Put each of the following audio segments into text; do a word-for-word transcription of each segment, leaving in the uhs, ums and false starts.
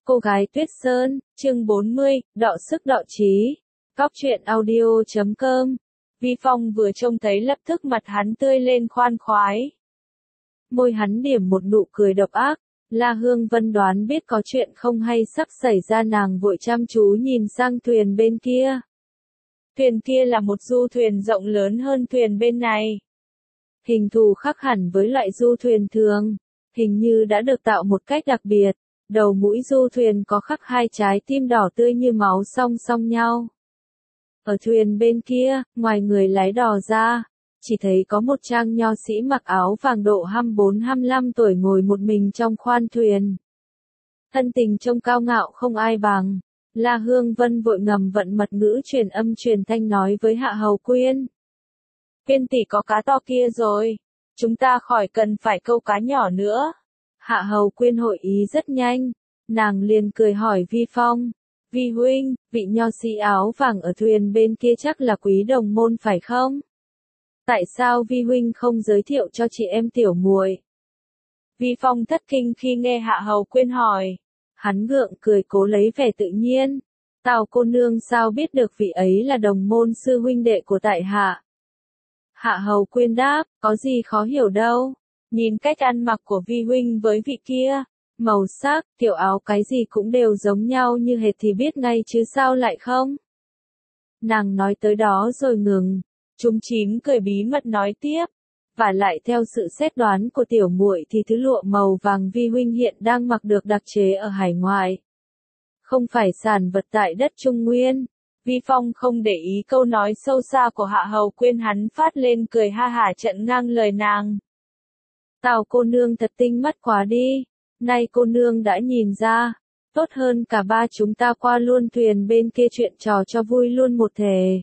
Cô gái Tuyết Sơn, chương bốn mươi, đọ sức đọ trí. Cóc truyện audio chấm com. Vi Phong vừa trông thấy lập tức mặt hắn tươi lên khoan khoái. Môi hắn điểm một nụ cười độc ác. La Hương Vân đoán biết có chuyện không hay sắp xảy ra, nàng vội chăm chú nhìn sang thuyền bên kia. Thuyền kia là một du thuyền rộng lớn hơn thuyền bên này. Hình thù khác hẳn với loại du thuyền thường, hình như đã được tạo một cách đặc biệt. Đầu mũi du thuyền có khắc hai trái tim đỏ tươi như máu song song nhau. Ở thuyền bên kia, ngoài người lái đò ra, chỉ thấy có một trang nho sĩ mặc áo vàng độ hai mươi bốn hai mươi lăm tuổi ngồi một mình trong khoang thuyền. Thân tình trông cao ngạo không ai bằng. La Hương Vân vội ngầm vận mật ngữ truyền âm truyền thanh nói với Hạ Hầu Quyên. Quyên tỷ có cá to kia rồi, chúng ta khỏi cần phải câu cá nhỏ nữa. Hạ Hầu Quyên hội ý rất nhanh, nàng liền cười hỏi Vi Phong. Vi huynh, vị nho sĩ áo vàng ở thuyền bên kia chắc là Quý đồng môn phải không? Tại sao Vi huynh không giới thiệu cho chị em tiểu muội? Vi Phong thất kinh khi nghe Hạ Hầu Quyên hỏi. Hắn gượng cười cố lấy vẻ tự nhiên. Tào cô nương sao biết được vị ấy là đồng môn sư huynh đệ của tại hạ? Hạ Hầu Quyên đáp, có gì khó hiểu đâu. Nhìn cách ăn mặc của Vi huynh với vị kia, màu sắc, kiểu áo cái gì cũng đều giống nhau như hệt thì biết ngay chứ sao lại không? Nàng nói tới đó rồi ngừng, Trung Chín cười bí mật nói tiếp, và lại theo sự xét đoán của tiểu muội thì thứ lụa màu vàng Vi huynh hiện đang mặc được đặc chế ở hải ngoại, không phải sản vật tại đất Trung Nguyên. Vi Phong không để ý câu nói sâu xa của Hạ Hầu Quyên, hắn phát lên cười ha hả chặn ngang lời nàng. Tào cô nương thật tinh mắt quá đi, nay cô nương đã nhìn ra, tốt hơn cả ba chúng ta qua luôn thuyền bên kia chuyện trò cho vui luôn một thể.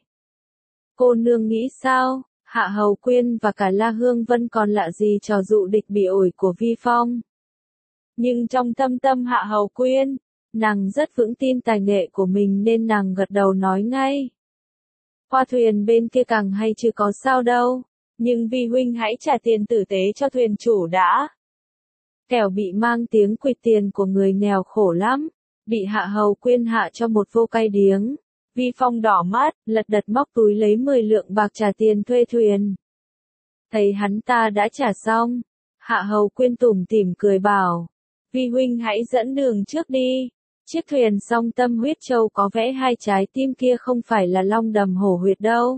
Cô nương nghĩ sao? Hạ Hầu Quyên và cả La Hương Vân còn lạ gì trò dụ địch bị ổi của Vi Phong. Nhưng trong thâm tâm Hạ Hầu Quyên, nàng rất vững tin tài nghệ của mình nên nàng gật đầu nói ngay. Qua thuyền bên kia càng hay chứ có sao đâu. Nhưng Vi huynh hãy trả tiền tử tế cho thuyền chủ đã. Kẻo bị mang tiếng quỵt tiền của người nghèo khổ lắm. Bị Hạ Hầu Quyên hạ cho một vô cay điếng. Vi Phong đỏ mắt, lật đật móc túi lấy mười lượng bạc trả tiền thuê thuyền. Thấy hắn ta đã trả xong, Hạ Hầu Quyên tủm tỉm cười bảo. Vi huynh hãy dẫn đường trước đi. Chiếc thuyền song tâm huyết châu có vẽ hai trái tim kia không phải là long đầm hổ huyệt đâu.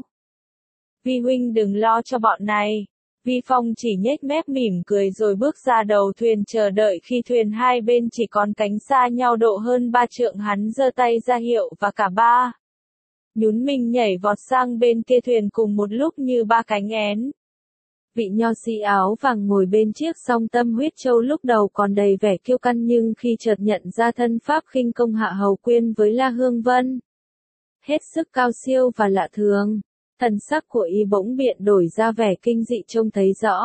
Vi huynh đừng lo cho bọn này. Vi Phong chỉ nhếch mép mỉm cười rồi bước ra đầu thuyền chờ đợi. Khi thuyền hai bên chỉ còn cánh xa nhau độ hơn ba trượng, hắn giơ tay ra hiệu và cả ba nhún mình nhảy vọt sang bên kia thuyền cùng một lúc như ba cánh én. Vị nho sĩ áo vàng ngồi bên chiếc song tâm huyết châu lúc đầu còn đầy vẻ kiêu căng, nhưng khi chợt nhận ra thân pháp khinh công Hạ Hầu Quyên với La Hương Vân hết sức cao siêu và lạ thường, thần sắc của y bỗng biện đổi ra vẻ kinh dị trông thấy rõ.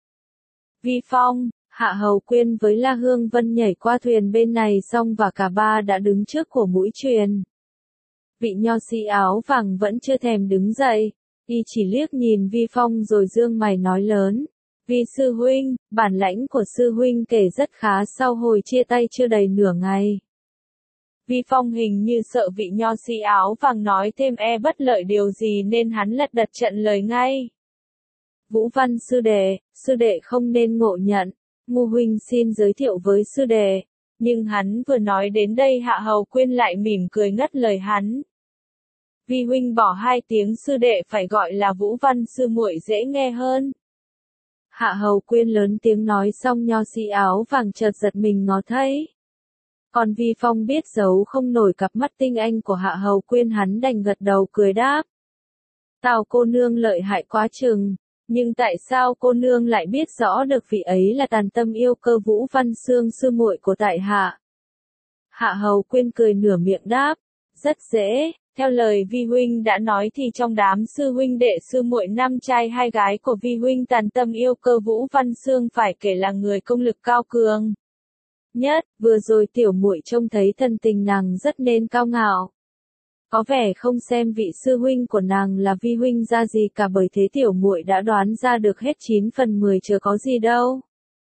Vi Phong, Hạ Hầu Quyên với La Hương Vân nhảy qua thuyền bên này xong và cả ba đã đứng trước của mũi thuyền. Vị nho sĩ áo vàng vẫn chưa thèm đứng dậy, y chỉ liếc nhìn Vi Phong rồi dương mày nói lớn. Vi sư huynh, bản lãnh của sư huynh kể rất khá, sau hồi chia tay chưa đầy nửa ngày. Vi Phong hình như sợ vị nho sĩ áo vàng nói thêm e bất lợi điều gì nên hắn lật đật chặn lời ngay. Vũ Văn sư đệ, sư đệ không nên ngộ nhận, Ngu huynh xin giới thiệu với sư đệ. Nhưng hắn vừa nói đến đây Hạ Hầu Quyên lại mỉm cười ngắt lời hắn. Vi huynh bỏ hai tiếng sư đệ phải gọi là Vũ Văn sư muội dễ nghe hơn. Hạ Hầu Quyên lớn tiếng nói xong nho sĩ áo vàng chợt giật mình ngó thấy. Còn Vi Phong biết giấu không nổi cặp mắt tinh anh của Hạ Hầu Quyên, hắn đành gật đầu cười đáp. Tào cô nương lợi hại quá chừng, nhưng tại sao cô nương lại biết rõ được vị ấy là Tàn Tâm yêu cơ Vũ Văn Sương sư muội của tại hạ? Hạ Hầu Quyên cười nửa miệng đáp, rất dễ, theo lời Vi huynh đã nói thì trong đám sư huynh đệ sư muội năm trai hai gái của Vi huynh Tàn Tâm yêu cơ Vũ Văn Sương phải kể là người công lực cao cường nhất. Vừa rồi tiểu muội trông thấy thân tình nàng rất nên cao ngạo. Có vẻ không xem vị sư huynh của nàng là Vi huynh ra gì cả, bởi thế tiểu muội đã đoán ra được hết chín phần mười chứ có gì đâu.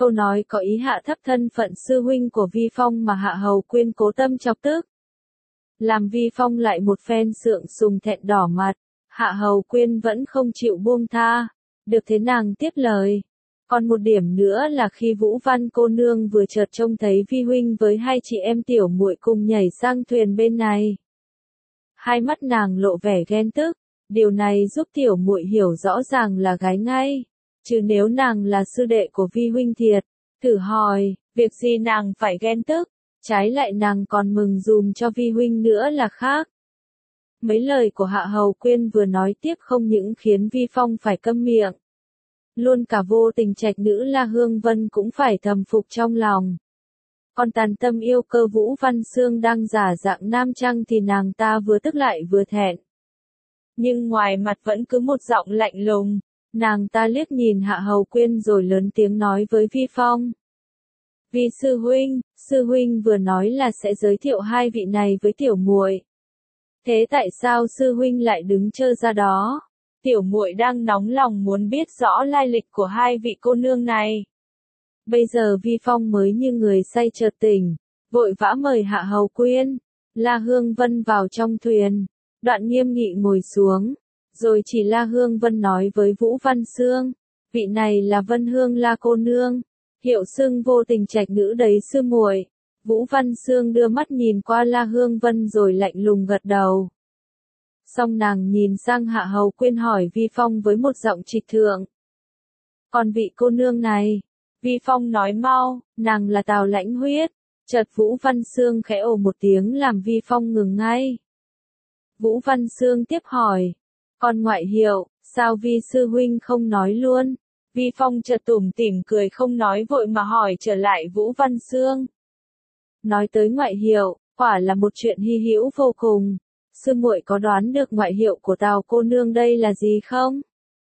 Câu nói có ý hạ thấp thân phận sư huynh của Vi Phong mà Hạ Hầu Quyên cố tâm chọc tức. Làm Vi Phong lại một phen sượng sùng thẹn đỏ mặt, Hạ Hầu Quyên vẫn không chịu buông tha, được thế nàng tiếp lời. Còn một điểm nữa là khi Vũ Văn cô nương vừa chợt trông thấy Vi huynh với hai chị em tiểu muội cùng nhảy sang thuyền bên này. Hai mắt nàng lộ vẻ ghen tức, điều này giúp tiểu muội hiểu rõ ràng là gái ngay, chứ nếu nàng là sư đệ của Vi huynh thiệt, thử hỏi, việc gì nàng phải ghen tức, trái lại nàng còn mừng dùm cho Vi huynh nữa là khác. Mấy lời của Hạ Hầu Quyên vừa nói tiếp không những khiến Vi Phong phải câm miệng. Luôn cả vô tình trạch nữ La Hương Vân cũng phải thầm phục trong lòng. Còn tàn tâm yêu cơ Vũ Văn Xương đang giả dạng nam trang thì nàng ta vừa tức lại vừa thẹn. Nhưng ngoài mặt vẫn cứ một giọng lạnh lùng, nàng ta liếc nhìn Hạ Hầu Quyên rồi lớn tiếng nói với Vi Phong. Vi sư huynh, sư huynh vừa nói là sẽ giới thiệu hai vị này với tiểu muội. Thế tại sao sư huynh lại đứng trơ ra đó? Tiểu muội đang nóng lòng muốn biết rõ lai lịch của hai vị cô nương này. Bây giờ Vi Phong mới như người say chợt tỉnh, vội vã mời Hạ Hầu Quyên, La Hương Vân vào trong thuyền. Đoạn nghiêm nghị ngồi xuống, rồi chỉ La Hương Vân nói với Vũ Văn Xương, vị này là Vân Hương La cô nương, hiệu xưng vô tình trạch nữ đấy sư muội. Vũ Văn Xương đưa mắt nhìn qua La Hương Vân rồi lạnh lùng gật đầu. Xong nàng nhìn sang Hạ Hầu Quyên hỏi Vi Phong với một giọng trịch thượng. Còn vị cô nương này, Vi Phong nói mau, nàng là Tào Lãnh Huyết. Chợt Vũ Văn Xương khẽ ồ một tiếng làm Vi Phong ngừng ngay. Vũ Văn Xương tiếp hỏi, còn ngoại hiệu, sao Vi sư huynh không nói luôn? Vi Phong chợt tủm tỉm cười không nói vội mà hỏi trở lại Vũ Văn Xương. Nói tới ngoại hiệu, quả là một chuyện hy hữu vô cùng. Sư muội có đoán được ngoại hiệu của Tào cô nương đây là gì không?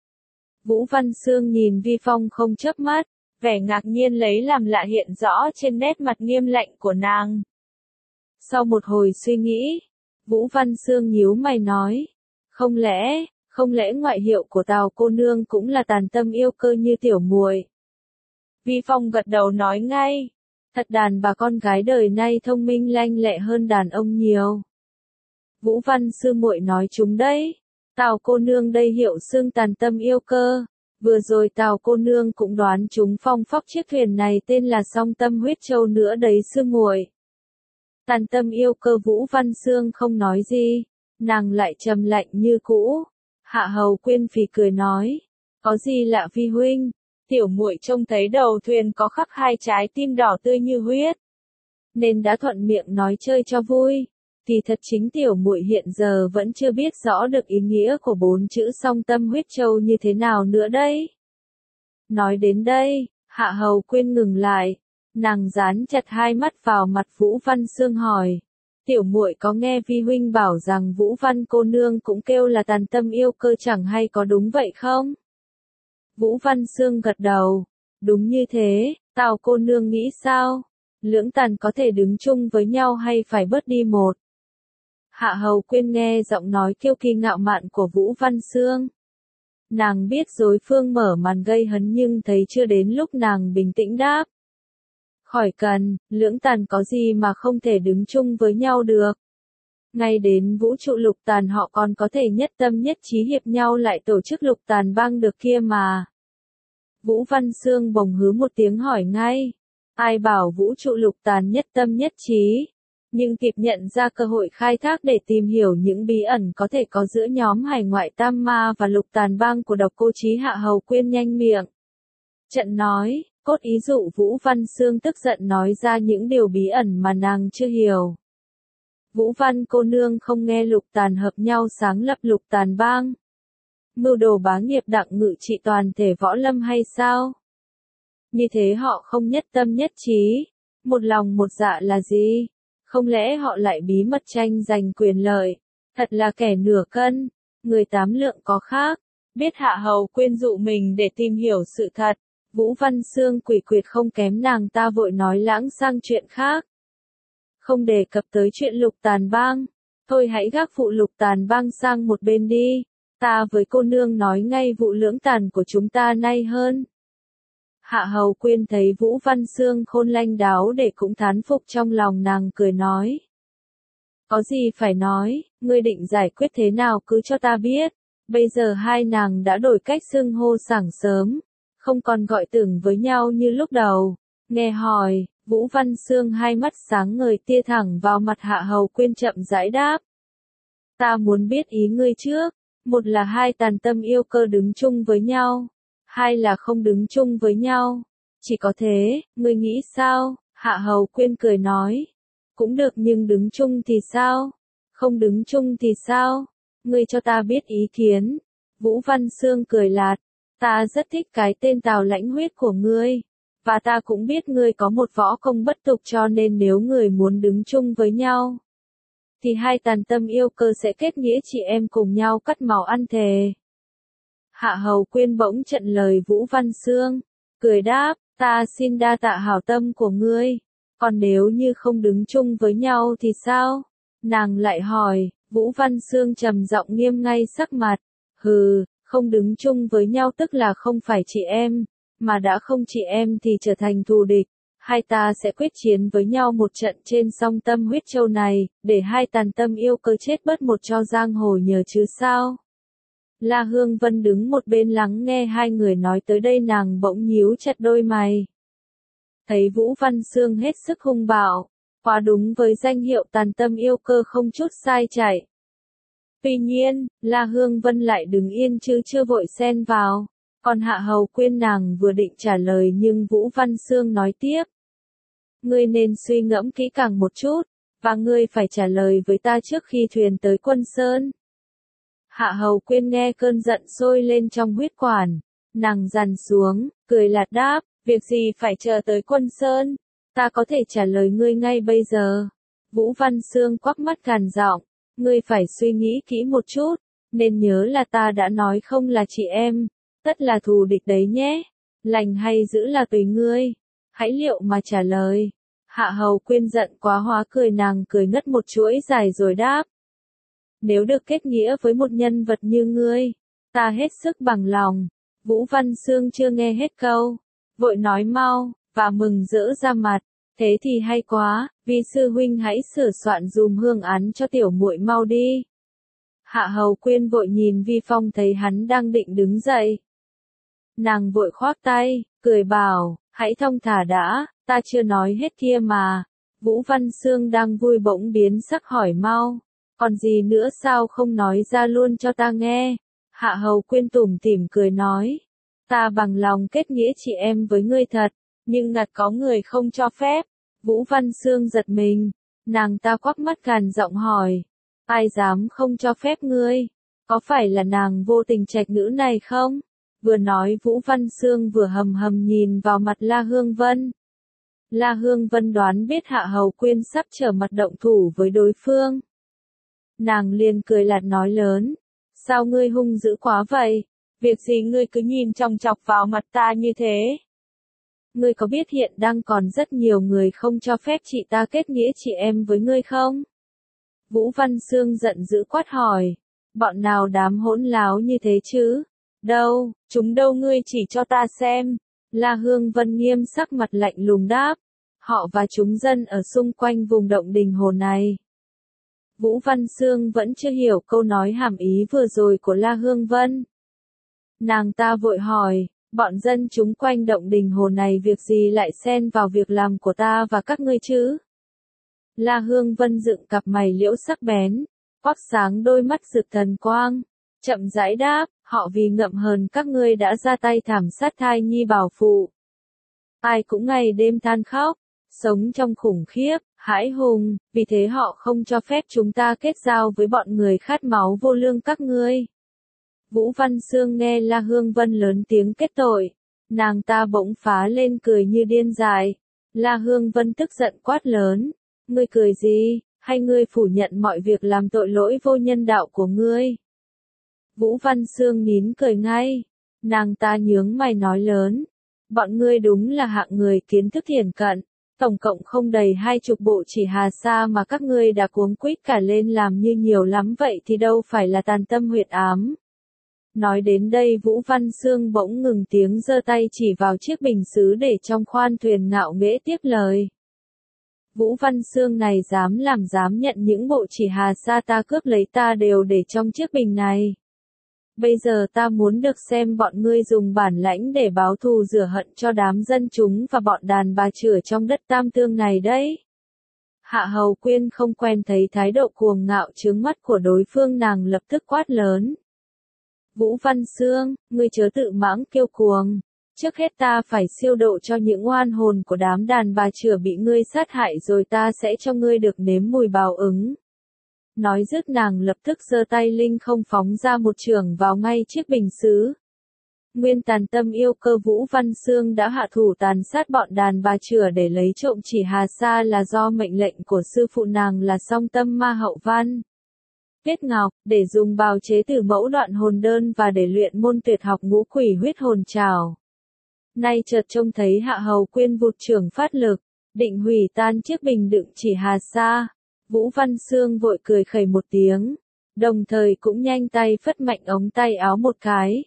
Vũ Văn Xương nhìn Vi Phong không chớp mắt, vẻ ngạc nhiên lấy làm lạ hiện rõ trên nét mặt nghiêm lạnh của nàng. Sau một hồi suy nghĩ, Vũ Văn Xương nhíu mày nói, không lẽ, không lẽ ngoại hiệu của Tào cô nương cũng là tàn tâm yêu cơ như tiểu muội? Vi Phong gật đầu nói ngay, thật đàn bà con gái đời nay thông minh lanh lẹ hơn đàn ông nhiều. Vũ Văn sư muội nói chúng đấy, Tào cô nương đây hiệu xưng tàn tâm yêu cơ, vừa rồi Tào cô nương cũng đoán chúng phong phóc chiếc thuyền này tên là Song Tâm Huyết Châu nữa đấy sư muội. Tàn tâm yêu cơ Vũ Văn Xương không nói gì, nàng lại trầm lạnh như cũ. Hạ Hầu Quyên phì cười nói, có gì lạ Vi huynh, tiểu muội trông thấy đầu thuyền có khắc hai trái tim đỏ tươi như huyết, nên đã thuận miệng nói chơi cho vui. Thì thật chính tiểu muội hiện giờ vẫn chưa biết rõ được ý nghĩa của bốn chữ Song Tâm Huyết Châu như thế nào nữa đấy. Nói đến đây, Hạ Hầu Quyên ngừng lại, nàng dán chặt hai mắt vào mặt Vũ Văn Xương hỏi, tiểu muội có nghe Vi huynh bảo rằng Vũ Văn cô nương cũng kêu là tàn tâm yêu cơ chẳng hay có đúng vậy không? Vũ Văn Xương gật đầu, đúng như thế, Tào cô nương nghĩ sao? Lưỡng tàn có thể đứng chung với nhau hay phải bớt đi một? Hạ Hầu Quyên nghe giọng nói kiêu kỳ ngạo mạn của Vũ Văn Xương. Nàng biết đối phương mở màn gây hấn nhưng thấy chưa đến lúc nàng bình tĩnh đáp. Khỏi cần, lưỡng tàn có gì mà không thể đứng chung với nhau được. Ngay đến vũ trụ lục tàn họ còn có thể nhất tâm nhất trí hiệp nhau lại tổ chức lục tàn bang được kia mà. Vũ Văn Xương bỗng hứ một tiếng hỏi ngay. Ai bảo vũ trụ lục tàn nhất tâm nhất trí? Nhưng kịp nhận ra cơ hội khai thác để tìm hiểu những bí ẩn có thể có giữa nhóm hải ngoại tam ma và lục tàn bang của độc cô Chí Hạ Hầu Quyên nhanh miệng. Trận nói, cốt ý dụ Vũ Văn Xương tức giận nói ra những điều bí ẩn mà nàng chưa hiểu. Vũ Văn cô nương không nghe lục tàn hợp nhau sáng lập lục tàn bang. Mưu đồ bá nghiệp đặng ngự trị toàn thể võ lâm hay sao? Như thế họ không nhất tâm nhất trí, một lòng một dạ là gì? Không lẽ họ lại bí mật tranh giành quyền lợi? Thật là kẻ nửa cân, người tám lượng có khác. Biết Hạ Hầu Quyên dụ mình để tìm hiểu sự thật, Vũ Văn Xương quỷ quyệt không kém nàng ta vội nói lãng sang chuyện khác. Không đề cập tới chuyện lục tàn bang, thôi hãy gác phụ lục tàn bang sang một bên đi, ta với cô nương nói ngay vụ lưỡng tàn của chúng ta nay hơn. Hạ Hầu Quyên thấy Vũ Văn Xương khôn lanh đáo để cũng thán phục trong lòng nàng cười nói. Có gì phải nói, ngươi định giải quyết thế nào cứ cho ta biết. Bây giờ hai nàng đã đổi cách xưng hô sảng sớm, không còn gọi tưởng với nhau như lúc đầu. Nghe hỏi, Vũ Văn Xương hai mắt sáng ngời tia thẳng vào mặt Hạ Hầu Quyên chậm rãi đáp. Ta muốn biết ý ngươi trước, một là hai tàn tâm yêu cơ đứng chung với nhau, hai là không đứng chung với nhau. Chỉ có thế, ngươi nghĩ sao? Hạ Hầu Quyên cười nói. Cũng được nhưng đứng chung thì sao? Không đứng chung thì sao? Ngươi cho ta biết ý kiến. Vũ Văn Xương cười lạt. Ta rất thích cái tên Tào Lãnh Huyết của ngươi. Và ta cũng biết ngươi có một võ công bất tục cho nên nếu người muốn đứng chung với nhau, thì hai tàn tâm yêu cơ sẽ kết nghĩa chị em cùng nhau cắt máu ăn thề. Hạ Hầu Quyên bỗng chặn lời Vũ Văn Xương, cười đáp, ta xin đa tạ hảo tâm của ngươi. Còn nếu như không đứng chung với nhau thì sao? Nàng lại hỏi. Vũ Văn Xương trầm giọng nghiêm ngay sắc mặt. Hừ, không đứng chung với nhau tức là không phải chị em, mà đã không chị em thì trở thành thù địch. Hai ta sẽ quyết chiến với nhau một trận trên song Tâm Huyết Châu này, để hai tàn tâm yêu cơ chết bớt một cho giang hồ nhờ chứ sao? La Hương Vân đứng một bên lắng nghe hai người nói tới đây, nàng bỗng nhíu chặt đôi mày. Thấy Vũ Văn Xương hết sức hung bạo, quá đúng với danh hiệu tàn tâm yêu cơ không chút sai chạy. Tuy nhiên, La Hương Vân lại đứng yên chứ chưa vội xen vào. Còn Hạ Hầu Quyên nàng vừa định trả lời nhưng Vũ Văn Xương nói tiếp. Ngươi nên suy ngẫm kỹ càng một chút, và ngươi phải trả lời với ta trước khi thuyền tới Quân Sơn. Hạ Hầu Quyên nghe cơn giận sôi lên trong huyết quản, nàng dằn xuống, cười lạt đáp, việc gì phải chờ tới Quân Sơn, ta có thể trả lời ngươi ngay bây giờ. Vũ Văn Xương quắc mắt gằn giọng, ngươi phải suy nghĩ kỹ một chút, nên nhớ là ta đã nói không là chị em, tất là thù địch đấy nhé, lành hay dữ là tùy ngươi, hãy liệu mà trả lời. Hạ Hầu Quyên giận quá hóa cười, nàng cười ngất một chuỗi dài rồi đáp. Nếu được kết nghĩa với một nhân vật như ngươi, ta hết sức bằng lòng. Vũ Văn Xương chưa nghe hết câu, vội nói mau, và mừng rỡ ra mặt, thế thì hay quá, Vi sư huynh hãy sửa soạn dùm hương án cho tiểu muội mau đi. Hạ Hầu Quyên vội nhìn Vi Phong thấy hắn đang định đứng dậy. Nàng vội khoác tay, cười bảo, hãy thong thả đã, ta chưa nói hết kia mà. Vũ Văn Xương đang vui bỗng biến sắc hỏi mau, còn gì nữa sao không nói ra luôn cho ta nghe. Hạ Hầu Quyên tủm tỉm cười nói, ta bằng lòng kết nghĩa chị em với ngươi thật, nhưng ngặt có người không cho phép. Vũ Văn Xương giật mình, nàng ta quắc mắt gằn giọng hỏi, ai dám không cho phép ngươi? Có phải là nàng vô tình trạch nữ này không? Vừa nói Vũ Văn Xương vừa hầm hầm nhìn vào mặt La Hương Vân. La Hương Vân đoán biết Hạ Hầu Quyên sắp trở mặt động thủ với đối phương. Nàng liền cười lạt nói lớn, sao ngươi hung dữ quá vậy? Việc gì ngươi cứ nhìn chòng chọc vào mặt ta như thế? Ngươi có biết hiện đang còn rất nhiều người không cho phép chị ta kết nghĩa chị em với ngươi không? Vũ Văn Xương giận dữ quát hỏi, bọn nào dám hỗn láo như thế chứ? Đâu, chúng đâu ngươi chỉ cho ta xem. La Hương Vân nghiêm sắc mặt lạnh lùng đáp, họ và chúng dân ở xung quanh vùng động đình hồ này. Vũ Văn Xương vẫn chưa hiểu câu nói hàm ý vừa rồi của La Hương Vân. Nàng ta vội hỏi, bọn dân chúng quanh động đình hồ này việc gì lại xen vào việc làm của ta và các ngươi chứ? La Hương Vân dựng cặp mày liễu sắc bén, quắc sáng đôi mắt rực thần quang, chậm rãi đáp, họ vì ngậm hờn các ngươi đã ra tay thảm sát thai nhi bảo phụ. Ai cũng ngày đêm than khóc, sống trong khủng khiếp, hãi hùng, vì thế họ không cho phép chúng ta kết giao với bọn người khát máu vô lương các ngươi. Vũ Văn Xương nghe La Hương Vân lớn tiếng kết tội, nàng ta bỗng phá lên cười như điên dại. La Hương Vân tức giận quát lớn, ngươi cười gì, hay ngươi phủ nhận mọi việc làm tội lỗi vô nhân đạo của ngươi? Vũ Văn Xương nín cười ngay, nàng ta nhướng mày nói lớn, bọn ngươi đúng là hạng người kiến thức thiển cận, tổng cộng không đầy hai chục bộ chỉ hà sa mà các ngươi đã cuống quýt cả lên làm như nhiều lắm vậy thì đâu phải là tàn tâm huyệt ám. Nói đến đây Vũ Văn Xương bỗng ngừng tiếng giơ tay chỉ vào chiếc bình sứ để trong khoan thuyền ngạo nghễ tiếp lời. Vũ Văn Xương này dám làm dám nhận những bộ chỉ hà sa ta cướp lấy ta đều để trong chiếc bình này. Bây giờ ta muốn được xem bọn ngươi dùng bản lãnh để báo thù rửa hận cho đám dân chúng và bọn đàn bà chửa trong đất Tam Tương này đấy. Hạ Hầu Quyên không quen thấy thái độ cuồng ngạo chướng mắt của đối phương, nàng lập tức quát lớn. Vũ Văn Xương, ngươi chớ tự mãng kiêu cuồng. Trước hết ta phải siêu độ cho những oan hồn của đám đàn bà chửa bị ngươi sát hại rồi ta sẽ cho ngươi được nếm mùi báo ứng. Nói dứt nàng lập tức giơ tay linh không phóng ra một chưởng vào ngay chiếc bình sứ. Nguyên tàn tâm yêu cơ Vũ Văn Xương đã hạ thủ tàn sát bọn đàn bà chửa để lấy trộm chỉ hà sa là do mệnh lệnh của sư phụ nàng là Song Tâm Ma Hậu Văn. Tuyết Ngọc, để dùng bào chế từ mẫu đoạn hồn đơn và để luyện môn tuyệt học ngũ quỷ huyết hồn trảo. Nay chợt trông thấy Hạ Hầu Quyên vụt chưởng phát lực, định hủy tan chiếc bình đựng chỉ hà sa. Vũ Văn Xương vội cười khẩy một tiếng, đồng thời cũng nhanh tay phất mạnh ống tay áo một cái.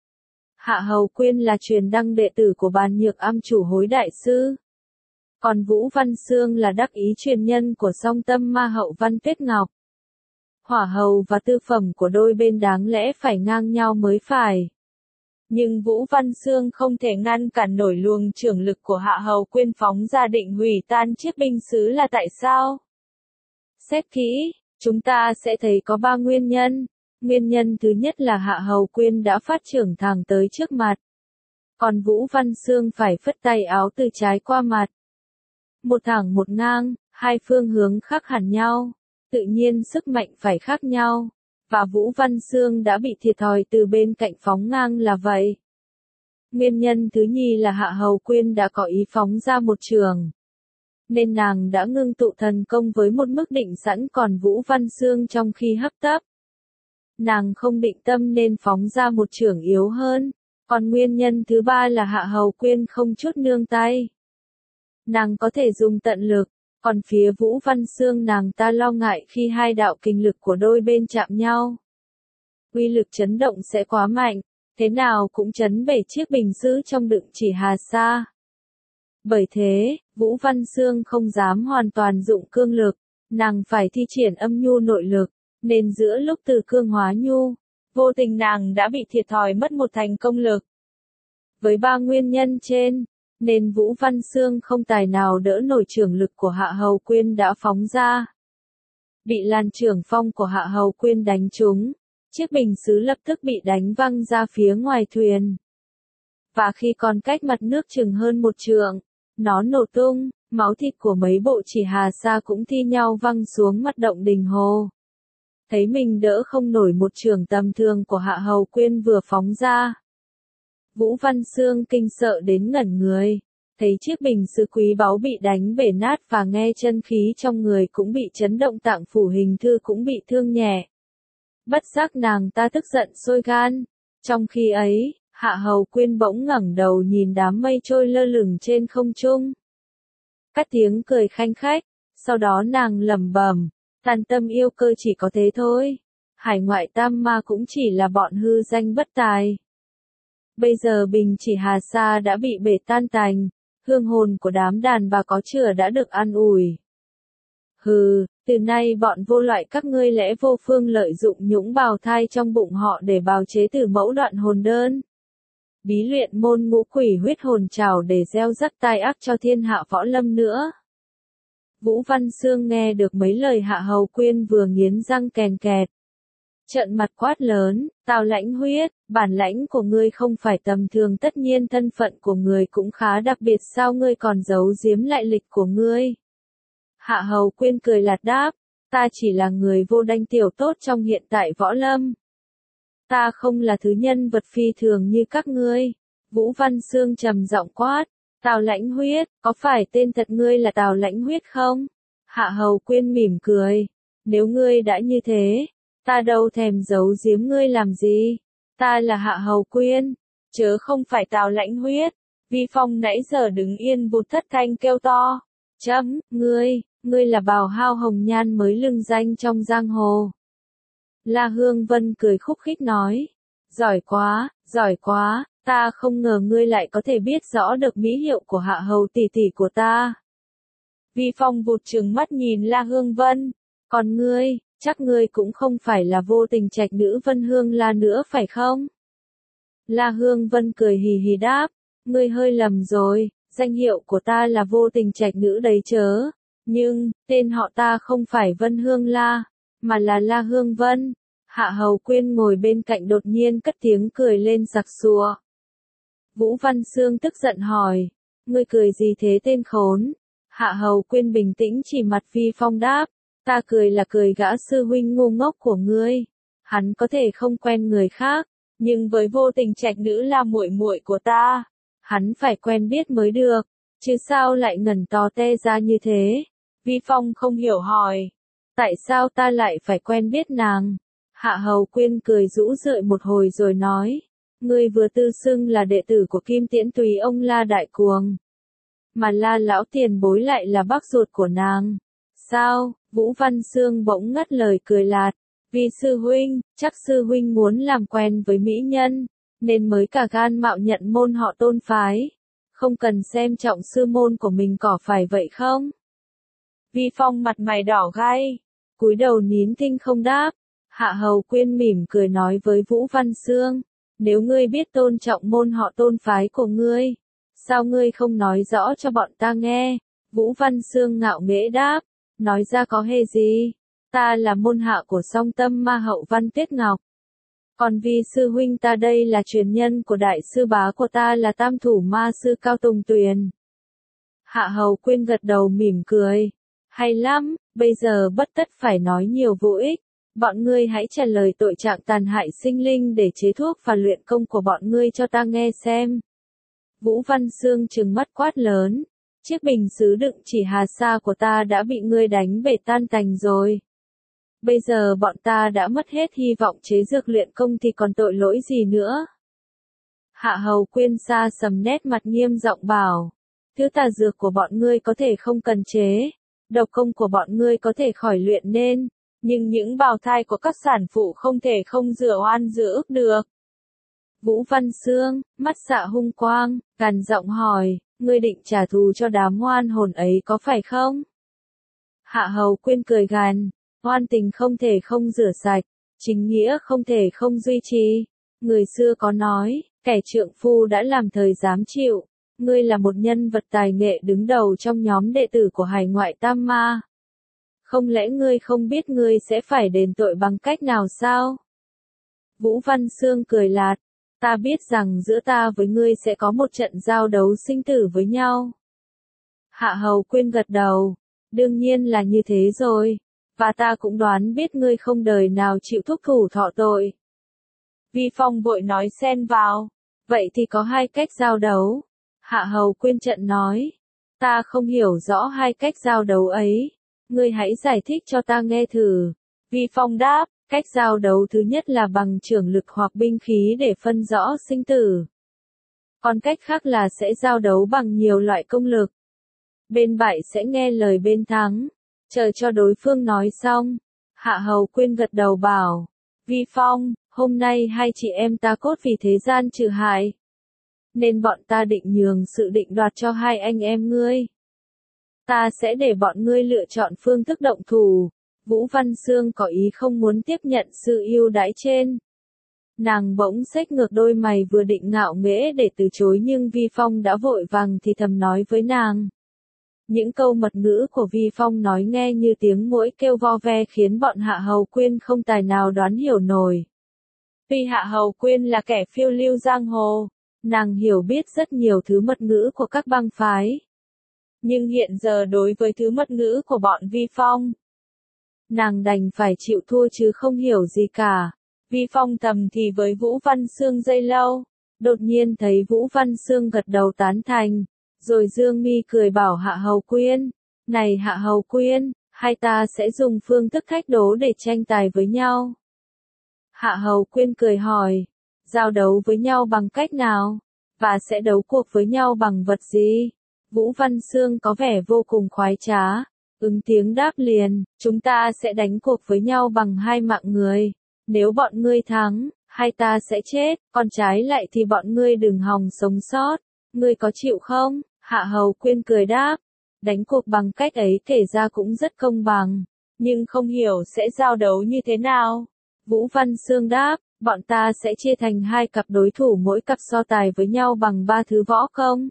Hạ Hầu Quyên là truyền đăng đệ tử của Bàn Nhược Am chủ Hối đại sư. Còn Vũ Văn Xương là đắc ý truyền nhân của Song Tâm Ma Hậu Văn Tuyết Ngọc. Hỏa hầu và tư phẩm của đôi bên đáng lẽ phải ngang nhau mới phải. Nhưng Vũ Văn Xương không thể ngăn cản nổi luồng chưởng lực của Hạ Hầu Quyên phóng ra định hủy tan chiếc bình sứ là tại sao? Xét kỹ, chúng ta sẽ thấy có ba nguyên nhân. Nguyên nhân thứ nhất là Hạ Hầu Quyên đã phát chưởng thẳng tới trước mặt. Còn Vũ Văn Xương phải phất tay áo từ trái qua mặt. Một thẳng một ngang, hai phương hướng khác hẳn nhau. Tự nhiên sức mạnh phải khác nhau. Và Vũ Văn Xương đã bị thiệt thòi từ bên cạnh phóng ngang là vậy. Nguyên nhân thứ nhì là Hạ Hầu Quyên đã có ý phóng ra một chưởng. Nên nàng đã ngưng tụ thần công với một mức định sẵn, còn Vũ Văn Xương trong khi hấp tấp. Nàng không định tâm nên phóng ra một chưởng yếu hơn. Còn nguyên nhân thứ ba là Hạ Hầu Quyên không chút nương tay. Nàng có thể dùng tận lực, còn phía Vũ Văn Xương nàng ta lo ngại khi hai đạo kinh lực của đôi bên chạm nhau. Uy lực chấn động sẽ quá mạnh, thế nào cũng chấn bể chiếc bình sứ trong đựng chỉ hà sa. Bởi thế, Vũ Văn Xương không dám hoàn toàn dụng cương lực, nàng phải thi triển âm nhu nội lực, nên giữa lúc từ cương hóa nhu, vô tình nàng đã bị thiệt thòi mất một thành công lực. Với ba nguyên nhân trên, nên Vũ Văn Xương không tài nào đỡ nổi chưởng lực của Hạ Hầu Quyên đã phóng ra. Bị làn chưởng phong của Hạ Hầu Quyên đánh trúng, chiếc bình sứ lập tức bị đánh văng ra phía ngoài thuyền. Và khi còn cách mặt nước chừng hơn một trượng, nó nổ tung, máu thịt của mấy bộ chỉ hà sa cũng thi nhau văng xuống mặt động đình hồ. Thấy mình đỡ không nổi một chưởng tầm thường của Hạ Hầu Quyên vừa phóng ra. Vũ Văn Xương kinh sợ đến ngẩn người, thấy chiếc bình sứ quý báu bị đánh bể nát và nghe chân khí trong người cũng bị chấn động, tạng phủ hình thư cũng bị thương nhẹ. Bất giác nàng ta tức giận sôi gan. Trong khi ấy, Hạ Hầu Quyên bỗng ngẩng đầu nhìn đám mây trôi lơ lửng trên không trung. Cắt tiếng cười khanh khách, sau đó nàng lẩm bẩm, tàn tâm yêu cơ chỉ có thế thôi. Hải ngoại tam ma cũng chỉ là bọn hư danh bất tài. Bây giờ bình chỉ hà sa đã bị bể tan tành, hương hồn của đám đàn bà có chửa đã được an ủi. Hừ, từ nay bọn vô loại các ngươi lẽ vô phương lợi dụng nhũng bào thai trong bụng họ để bào chế từ mẫu đoạn hồn đơn. Bí luyện môn ngũ quỷ huyết hồn trảo để gieo rắc tai ác cho thiên hạ võ lâm nữa. Vũ Văn Xương nghe được mấy lời Hạ Hầu Quyên vừa nghiến răng kèn kẹt. Trợn mặt quát lớn, Tào Lãnh Huyết, bản lãnh của ngươi không phải tầm thường, tất nhiên thân phận của ngươi cũng khá đặc biệt, sao ngươi còn giấu giếm lại lịch của ngươi? Hạ Hầu Quyên cười lạt đáp, ta chỉ là người vô đanh tiểu tốt trong hiện tại võ lâm. Ta không là thứ nhân vật phi thường như các ngươi. Vũ Văn Xương trầm giọng quát, Tào Lãnh Huyết, có phải tên thật ngươi là Tào Lãnh Huyết không? Hạ Hầu Quyên mỉm cười, nếu ngươi đã như thế, ta đâu thèm giấu giếm ngươi làm gì. Ta là Hạ Hầu Quyên, chớ không phải Tào Lãnh Huyết. Vi Phong nãy giờ đứng yên vụt thất thanh kêu to, chấm, ngươi, ngươi là bào hao hồng nhan mới lừng danh trong giang hồ. La Hương Vân cười khúc khích nói, Giỏi quá, giỏi quá, ta không ngờ ngươi lại có thể biết rõ được mỹ hiệu của hạ hầu tỷ tỷ của ta. Vi Phong vụt trừng mắt nhìn La Hương Vân. Còn ngươi, chắc ngươi cũng không phải là vô tình trạch nữ Vân Hương La nữa phải không? La Hương Vân cười hì hì đáp. Ngươi hơi lầm rồi, danh hiệu của ta là vô tình trạch nữ đấy chớ. Nhưng, tên họ ta không phải Vân Hương La, mà là La Hương Vân. Hạ Hầu Quyên ngồi bên cạnh đột nhiên cất tiếng cười lên sặc sụa. Vũ Văn Xương tức giận hỏi. Ngươi cười gì thế tên khốn? Hạ Hầu Quyên bình tĩnh chỉ mặt Vi Phong đáp. Ta cười là cười gã sư huynh ngu ngốc của ngươi. Hắn có thể không quen người khác, nhưng với vô tình trạch nữ là muội muội của ta, hắn phải quen biết mới được, chứ sao lại ngẩn to te ra như thế? Vi Phong không hiểu hỏi. Tại sao ta lại phải quen biết nàng? Hạ Hầu Quyên cười rũ rượi một hồi rồi nói. Ngươi vừa tự xưng là đệ tử của Kim Tiễn Tùy ông La Đại Cuồng, mà La lão tiền bối lại là bác ruột của nàng. Sao? Vũ Văn Xương bỗng ngắt lời cười lạt. Vì sư huynh, chắc sư huynh muốn làm quen với mỹ nhân, nên mới cả gan mạo nhận môn họ Tôn phái. Không cần xem trọng sư môn của mình có phải vậy không? Vi Phong mặt mày đỏ gay, cúi đầu nín thinh không đáp. Hạ Hầu Quyên mỉm cười nói với Vũ Văn Xương. Nếu ngươi biết tôn trọng môn họ Tôn phái của ngươi, sao ngươi không nói rõ cho bọn ta nghe? Vũ Văn Xương ngạo nghễ đáp. Nói ra có hề gì? Ta là môn hạ của Song Tâm Ma Hậu Văn Tuyết Ngọc. Còn vì sư huynh ta đây là truyền nhân của đại sư bá của ta là Tam Thủ Ma Sư Cao Tùng Tuyền. Hạ Hầu Quyên gật đầu mỉm cười. Hay lắm, bây giờ bất tất phải nói nhiều vô ích. Bọn ngươi hãy trả lời tội trạng tàn hại sinh linh để chế thuốc và luyện công của bọn ngươi cho ta nghe xem. Vũ Văn Xương trừng mắt quát lớn. Chiếc bình sứ đựng chỉ hà sa của ta đã bị ngươi đánh bể tan tành rồi. Bây giờ bọn ta đã mất hết hy vọng chế dược luyện công thì còn tội lỗi gì nữa? Hạ Hầu Quyên xa sầm nét mặt nghiêm giọng bảo. Thứ tà dược của bọn ngươi có thể không cần chế, độc công của bọn ngươi có thể khỏi luyện nên, nhưng những bào thai của các sản phụ không thể không rửa oan rửa ức được. Vũ Văn Xương, mắt xạ hung quang, gằn giọng hỏi. Ngươi định trả thù cho đám oan hồn ấy có phải không? Hạ Hầu Quyên cười gằn. Oan tình không thể không rửa sạch, chính nghĩa không thể không duy trì. Người xưa có nói, kẻ trượng phu đã làm thời dám chịu. Ngươi là một nhân vật tài nghệ đứng đầu trong nhóm đệ tử của hải ngoại Tam Ma. Không lẽ ngươi không biết ngươi sẽ phải đền tội bằng cách nào sao? Vũ Văn Xương cười lạt. Ta biết rằng giữa ta với ngươi sẽ có một trận giao đấu sinh tử với nhau. Hạ Hầu Quyên gật đầu. Đương nhiên là như thế rồi. Và ta cũng đoán biết ngươi không đời nào chịu thúc thủ thọ tội. Vi Phong vội nói xen vào. Vậy thì có hai cách giao đấu. Hạ Hầu Quyên trận nói. Ta không hiểu rõ hai cách giao đấu ấy. Ngươi hãy giải thích cho ta nghe thử. Vi Phong đáp. Cách giao đấu thứ nhất là bằng trưởng lực hoặc binh khí để phân rõ sinh tử. Còn cách khác là sẽ giao đấu bằng nhiều loại công lực. Bên bại sẽ nghe lời bên thắng. Chờ cho đối phương nói xong. Hạ Hầu Quyên gật đầu bảo. Vi Phong, hôm nay hai chị em ta cốt vì thế gian trừ hại. Nên bọn ta định nhường sự định đoạt cho hai anh em ngươi. Ta sẽ để bọn ngươi lựa chọn phương thức động thủ. Vũ Văn Xương có ý không muốn tiếp nhận sự ưu đãi trên. Nàng bỗng xếch ngược đôi mày vừa định ngạo nghễ để từ chối nhưng Vi Phong đã vội vàng thì thầm nói với nàng. Những câu mật ngữ của Vi Phong nói nghe như tiếng muỗi kêu vo ve khiến bọn Hạ Hầu Quyên không tài nào đoán hiểu nổi. Tuy Hạ Hầu Quyên là kẻ phiêu lưu giang hồ, nàng hiểu biết rất nhiều thứ mật ngữ của các bang phái. Nhưng hiện giờ đối với thứ mật ngữ của bọn Vi Phong, nàng đành phải chịu thua chứ không hiểu gì cả. Vi Phong thầm thì với Vũ Văn Xương giây lâu, đột nhiên thấy Vũ Văn Xương gật đầu tán thành, rồi dương mi cười bảo Hạ Hầu Quyên, này Hạ Hầu Quyên, hai ta sẽ dùng phương thức thách đố để tranh tài với nhau. Hạ Hầu Quyên cười hỏi, giao đấu với nhau bằng cách nào, và sẽ đấu cuộc với nhau bằng vật gì? Vũ Văn Xương có vẻ vô cùng khoái trá, ứng tiếng đáp liền, chúng ta sẽ đánh cuộc với nhau bằng hai mạng người. Nếu bọn ngươi thắng, Hai ta sẽ chết, còn trái lại thì bọn ngươi đừng hòng sống sót. Ngươi có chịu không? Hạ Hầu Quyên cười đáp. Đánh cuộc bằng cách ấy kể ra cũng rất công bằng, nhưng không hiểu sẽ giao đấu như thế nào. Vũ Văn Xương đáp, bọn ta sẽ chia thành hai cặp đối thủ, mỗi cặp so tài với nhau bằng ba thứ võ công.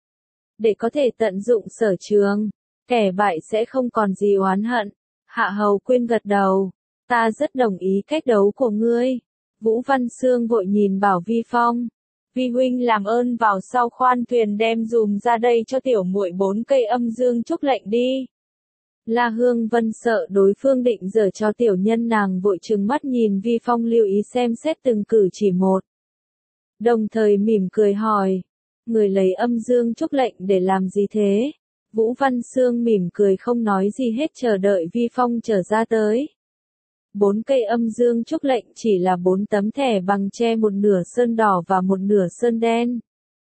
Để có thể tận dụng sở trường, kẻ bại sẽ không còn gì oán hận. Hạ Hầu Quyên gật đầu, ta rất đồng ý cách đấu của ngươi. Vũ Văn Xương vội nhìn Bảo Vi Phong. Vi huynh làm ơn vào sau khoan thuyền đem dùm ra đây cho tiểu muội bốn cây âm dương trúc lệnh đi. La Hương Vân sợ đối phương định giở cho tiểu nhân, nàng vội trừng mắt nhìn Vi Phong lưu ý xem xét từng cử chỉ một. Đồng thời mỉm cười hỏi, người lấy âm dương trúc lệnh để làm gì thế? Vũ Văn Xương mỉm cười không nói gì hết, chờ đợi Vi Phong trở ra tới. Bốn cây âm dương trúc lệnh chỉ là bốn tấm thẻ bằng tre, một nửa sơn đỏ và một nửa sơn đen.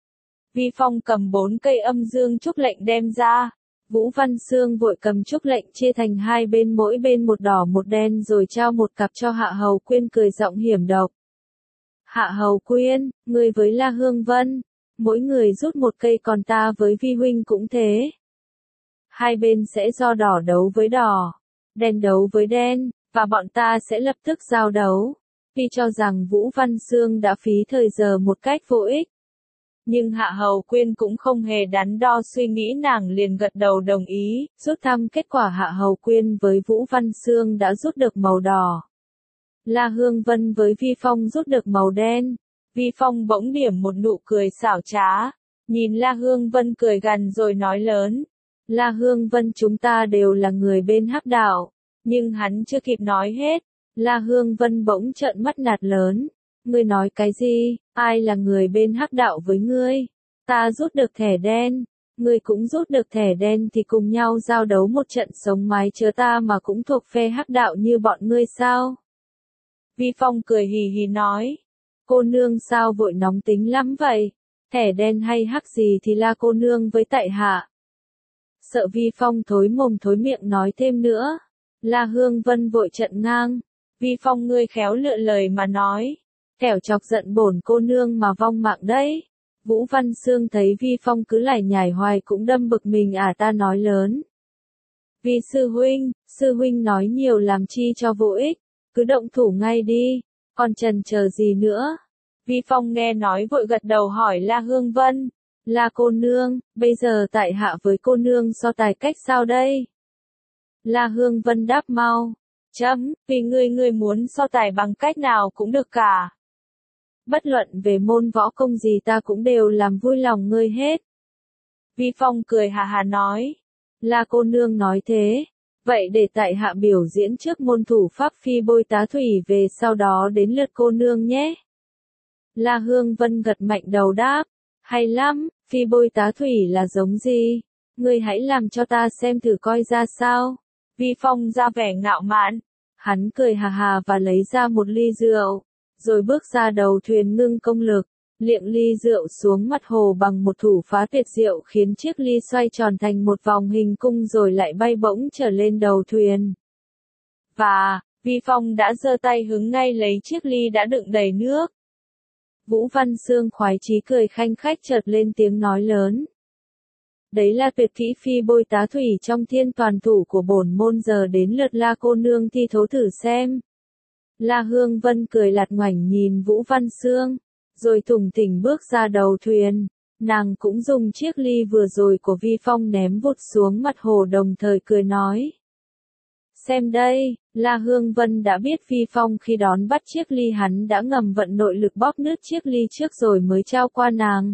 Vi Phong cầm bốn cây âm dương trúc lệnh đem ra. Vũ Văn Xương vội cầm trúc lệnh chia thành hai bên, mỗi bên một đỏ một đen, rồi trao một cặp cho Hạ Hầu Quyên, cười giọng hiểm độc. Hạ Hầu Quyên, ngươi với La Hương Vân, mỗi người rút một cây, còn ta với Vi huynh cũng thế. Hai bên sẽ do đỏ đấu với đỏ, đen đấu với đen, và bọn ta sẽ lập tức giao đấu. Vì cho rằng Vũ Văn Xương đã phí thời giờ một cách vô ích. Nhưng Hạ Hầu Quyên cũng không hề đắn đo suy nghĩ, nàng liền gật đầu đồng ý. Rút thăm kết quả, Hạ Hầu Quyên với Vũ Văn Xương đã rút được màu đỏ. La Hương Vân với Vi Phong rút được màu đen. Vi Phong bỗng điểm một nụ cười xảo trá, nhìn La Hương Vân cười gằn rồi nói lớn. La Hương Vân, chúng ta đều là người bên Hắc đạo. Nhưng hắn chưa kịp nói hết, La Hương Vân bỗng trợn mắt nạt lớn. Ngươi nói cái gì? Ai là người bên Hắc đạo với ngươi? Ta rút được thẻ đen, ngươi cũng rút được thẻ đen thì cùng nhau giao đấu một trận sống mái, chớ ta mà cũng thuộc phe Hắc đạo như bọn ngươi sao? Vi Phong cười hì hì nói. Cô nương sao vội nóng tính lắm vậy? Thẻ đen hay hắc gì thì La cô nương với tại hạ. Sợ Vi Phong thối mồm thối miệng nói thêm nữa, La Hương Vân vội trận ngang. Vi Phong, ngươi khéo lựa lời mà nói, kẻo chọc giận bổn cô nương mà vong mạng đấy. Vũ Văn Xương thấy Vi Phong cứ lải nhải hoài cũng đâm bực mình, à ta nói lớn. Vì sư huynh, sư huynh nói nhiều làm chi cho vô ích, cứ động thủ ngay đi, còn chần chờ gì nữa. Vi Phong nghe nói vội gật đầu hỏi La Hương Vân, La cô nương, bây giờ tại hạ với cô nương so tài cách sao đây? La Hương Vân đáp mau, chấm, vì ngươi ngươi muốn so tài bằng cách nào cũng được cả. Bất luận về môn võ công gì ta cũng đều làm vui lòng ngươi hết. Vi Phong cười hà hà nói, La cô nương nói thế, vậy để tại hạ biểu diễn trước môn thủ pháp phi bôi tá thủy, về sau đó đến lượt cô nương nhé. La Hương Vân gật mạnh đầu đáp, hay lắm, phi bôi tá thủy là giống gì? Ngươi hãy làm cho ta xem thử coi ra sao. Vi Phong ra vẻ ngạo mạn, hắn cười hà hà và lấy ra một ly rượu, rồi bước ra đầu thuyền ngưng công lực, liệng ly rượu xuống mặt hồ bằng một thủ phá tuyệt diệu, khiến chiếc ly xoay tròn thành một vòng hình cung rồi lại bay bổng trở lên đầu thuyền. Và, Vi Phong đã giơ tay hứng ngay lấy chiếc ly đã đựng đầy nước. Vũ Văn Xương khoái chí cười khanh khách, chợt lên tiếng nói lớn. Đấy là tuyệt kỹ phi bôi tá thủy trong thiên toàn thủ của bổn môn, giờ đến lượt La cô nương thi thố thử xem. La Hương Vân cười lạt ngoảnh nhìn Vũ Văn Xương, rồi thủng thỉnh bước ra đầu thuyền. Nàng cũng dùng chiếc ly vừa rồi của Vi Phong ném vụt xuống mặt hồ, đồng thời cười nói. Xem đây, La Hương Vân đã biết Vi Phong khi đón bắt chiếc ly hắn đã ngầm vận nội lực bóp nứt chiếc ly trước rồi mới trao qua nàng.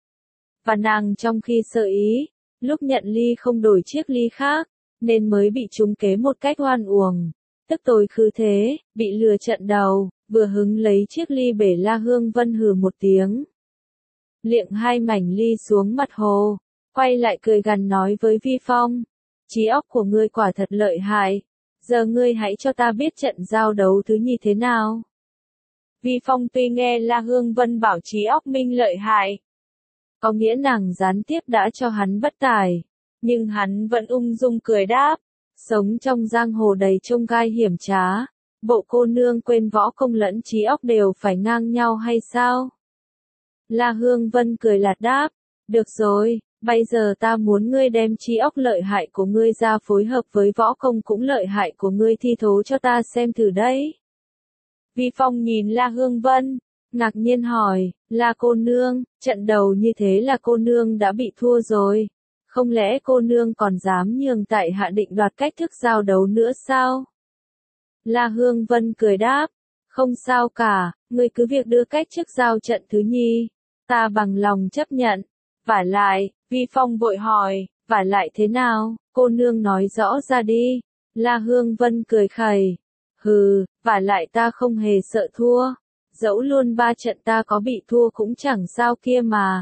Và nàng trong khi sơ ý, lúc nhận ly không đổi chiếc ly khác, nên mới bị trúng kế một cách oan uổng. Tức tối khứ thế, bị lừa trận đầu, vừa hứng lấy chiếc ly bể. La Hương Vân hừ một tiếng, liệng hai mảnh ly xuống mặt hồ, quay lại cười gằn nói với Vi Phong, trí óc của ngươi quả thật lợi hại, giờ ngươi hãy cho ta biết trận giao đấu thứ nhì thế nào. Vi Phong tuy nghe La Hương Vân bảo trí óc minh lợi hại, có nghĩa nàng gián tiếp đã cho hắn bất tài, nhưng hắn vẫn ung dung cười đáp, sống trong giang hồ đầy chông gai hiểm trá, Bộ cô nương quên võ công lẫn trí óc đều phải ngang nhau hay sao? La Hương Vân cười lạt đáp, được rồi, bây giờ ta muốn ngươi đem trí óc lợi hại của ngươi ra phối hợp với võ công cũng lợi hại của ngươi thi thố cho ta xem thử đấy. Vi Phong nhìn La Hương Vân, ngạc nhiên hỏi, La cô nương, trận đầu như thế là cô nương đã bị thua rồi, không lẽ cô nương còn dám nhường tại hạ định đoạt cách thức giao đấu nữa sao? La Hương Vân cười đáp, không sao cả, ngươi cứ việc đưa cách trước giao trận thứ nhì, ta bằng lòng chấp nhận. Vả lại, Vi Phong vội hỏi, vả lại thế nào, cô nương nói rõ ra đi. La Hương Vân cười khẩy, hừ, vả lại ta không hề sợ thua, dẫu luôn ba trận ta có bị thua cũng chẳng sao kia mà.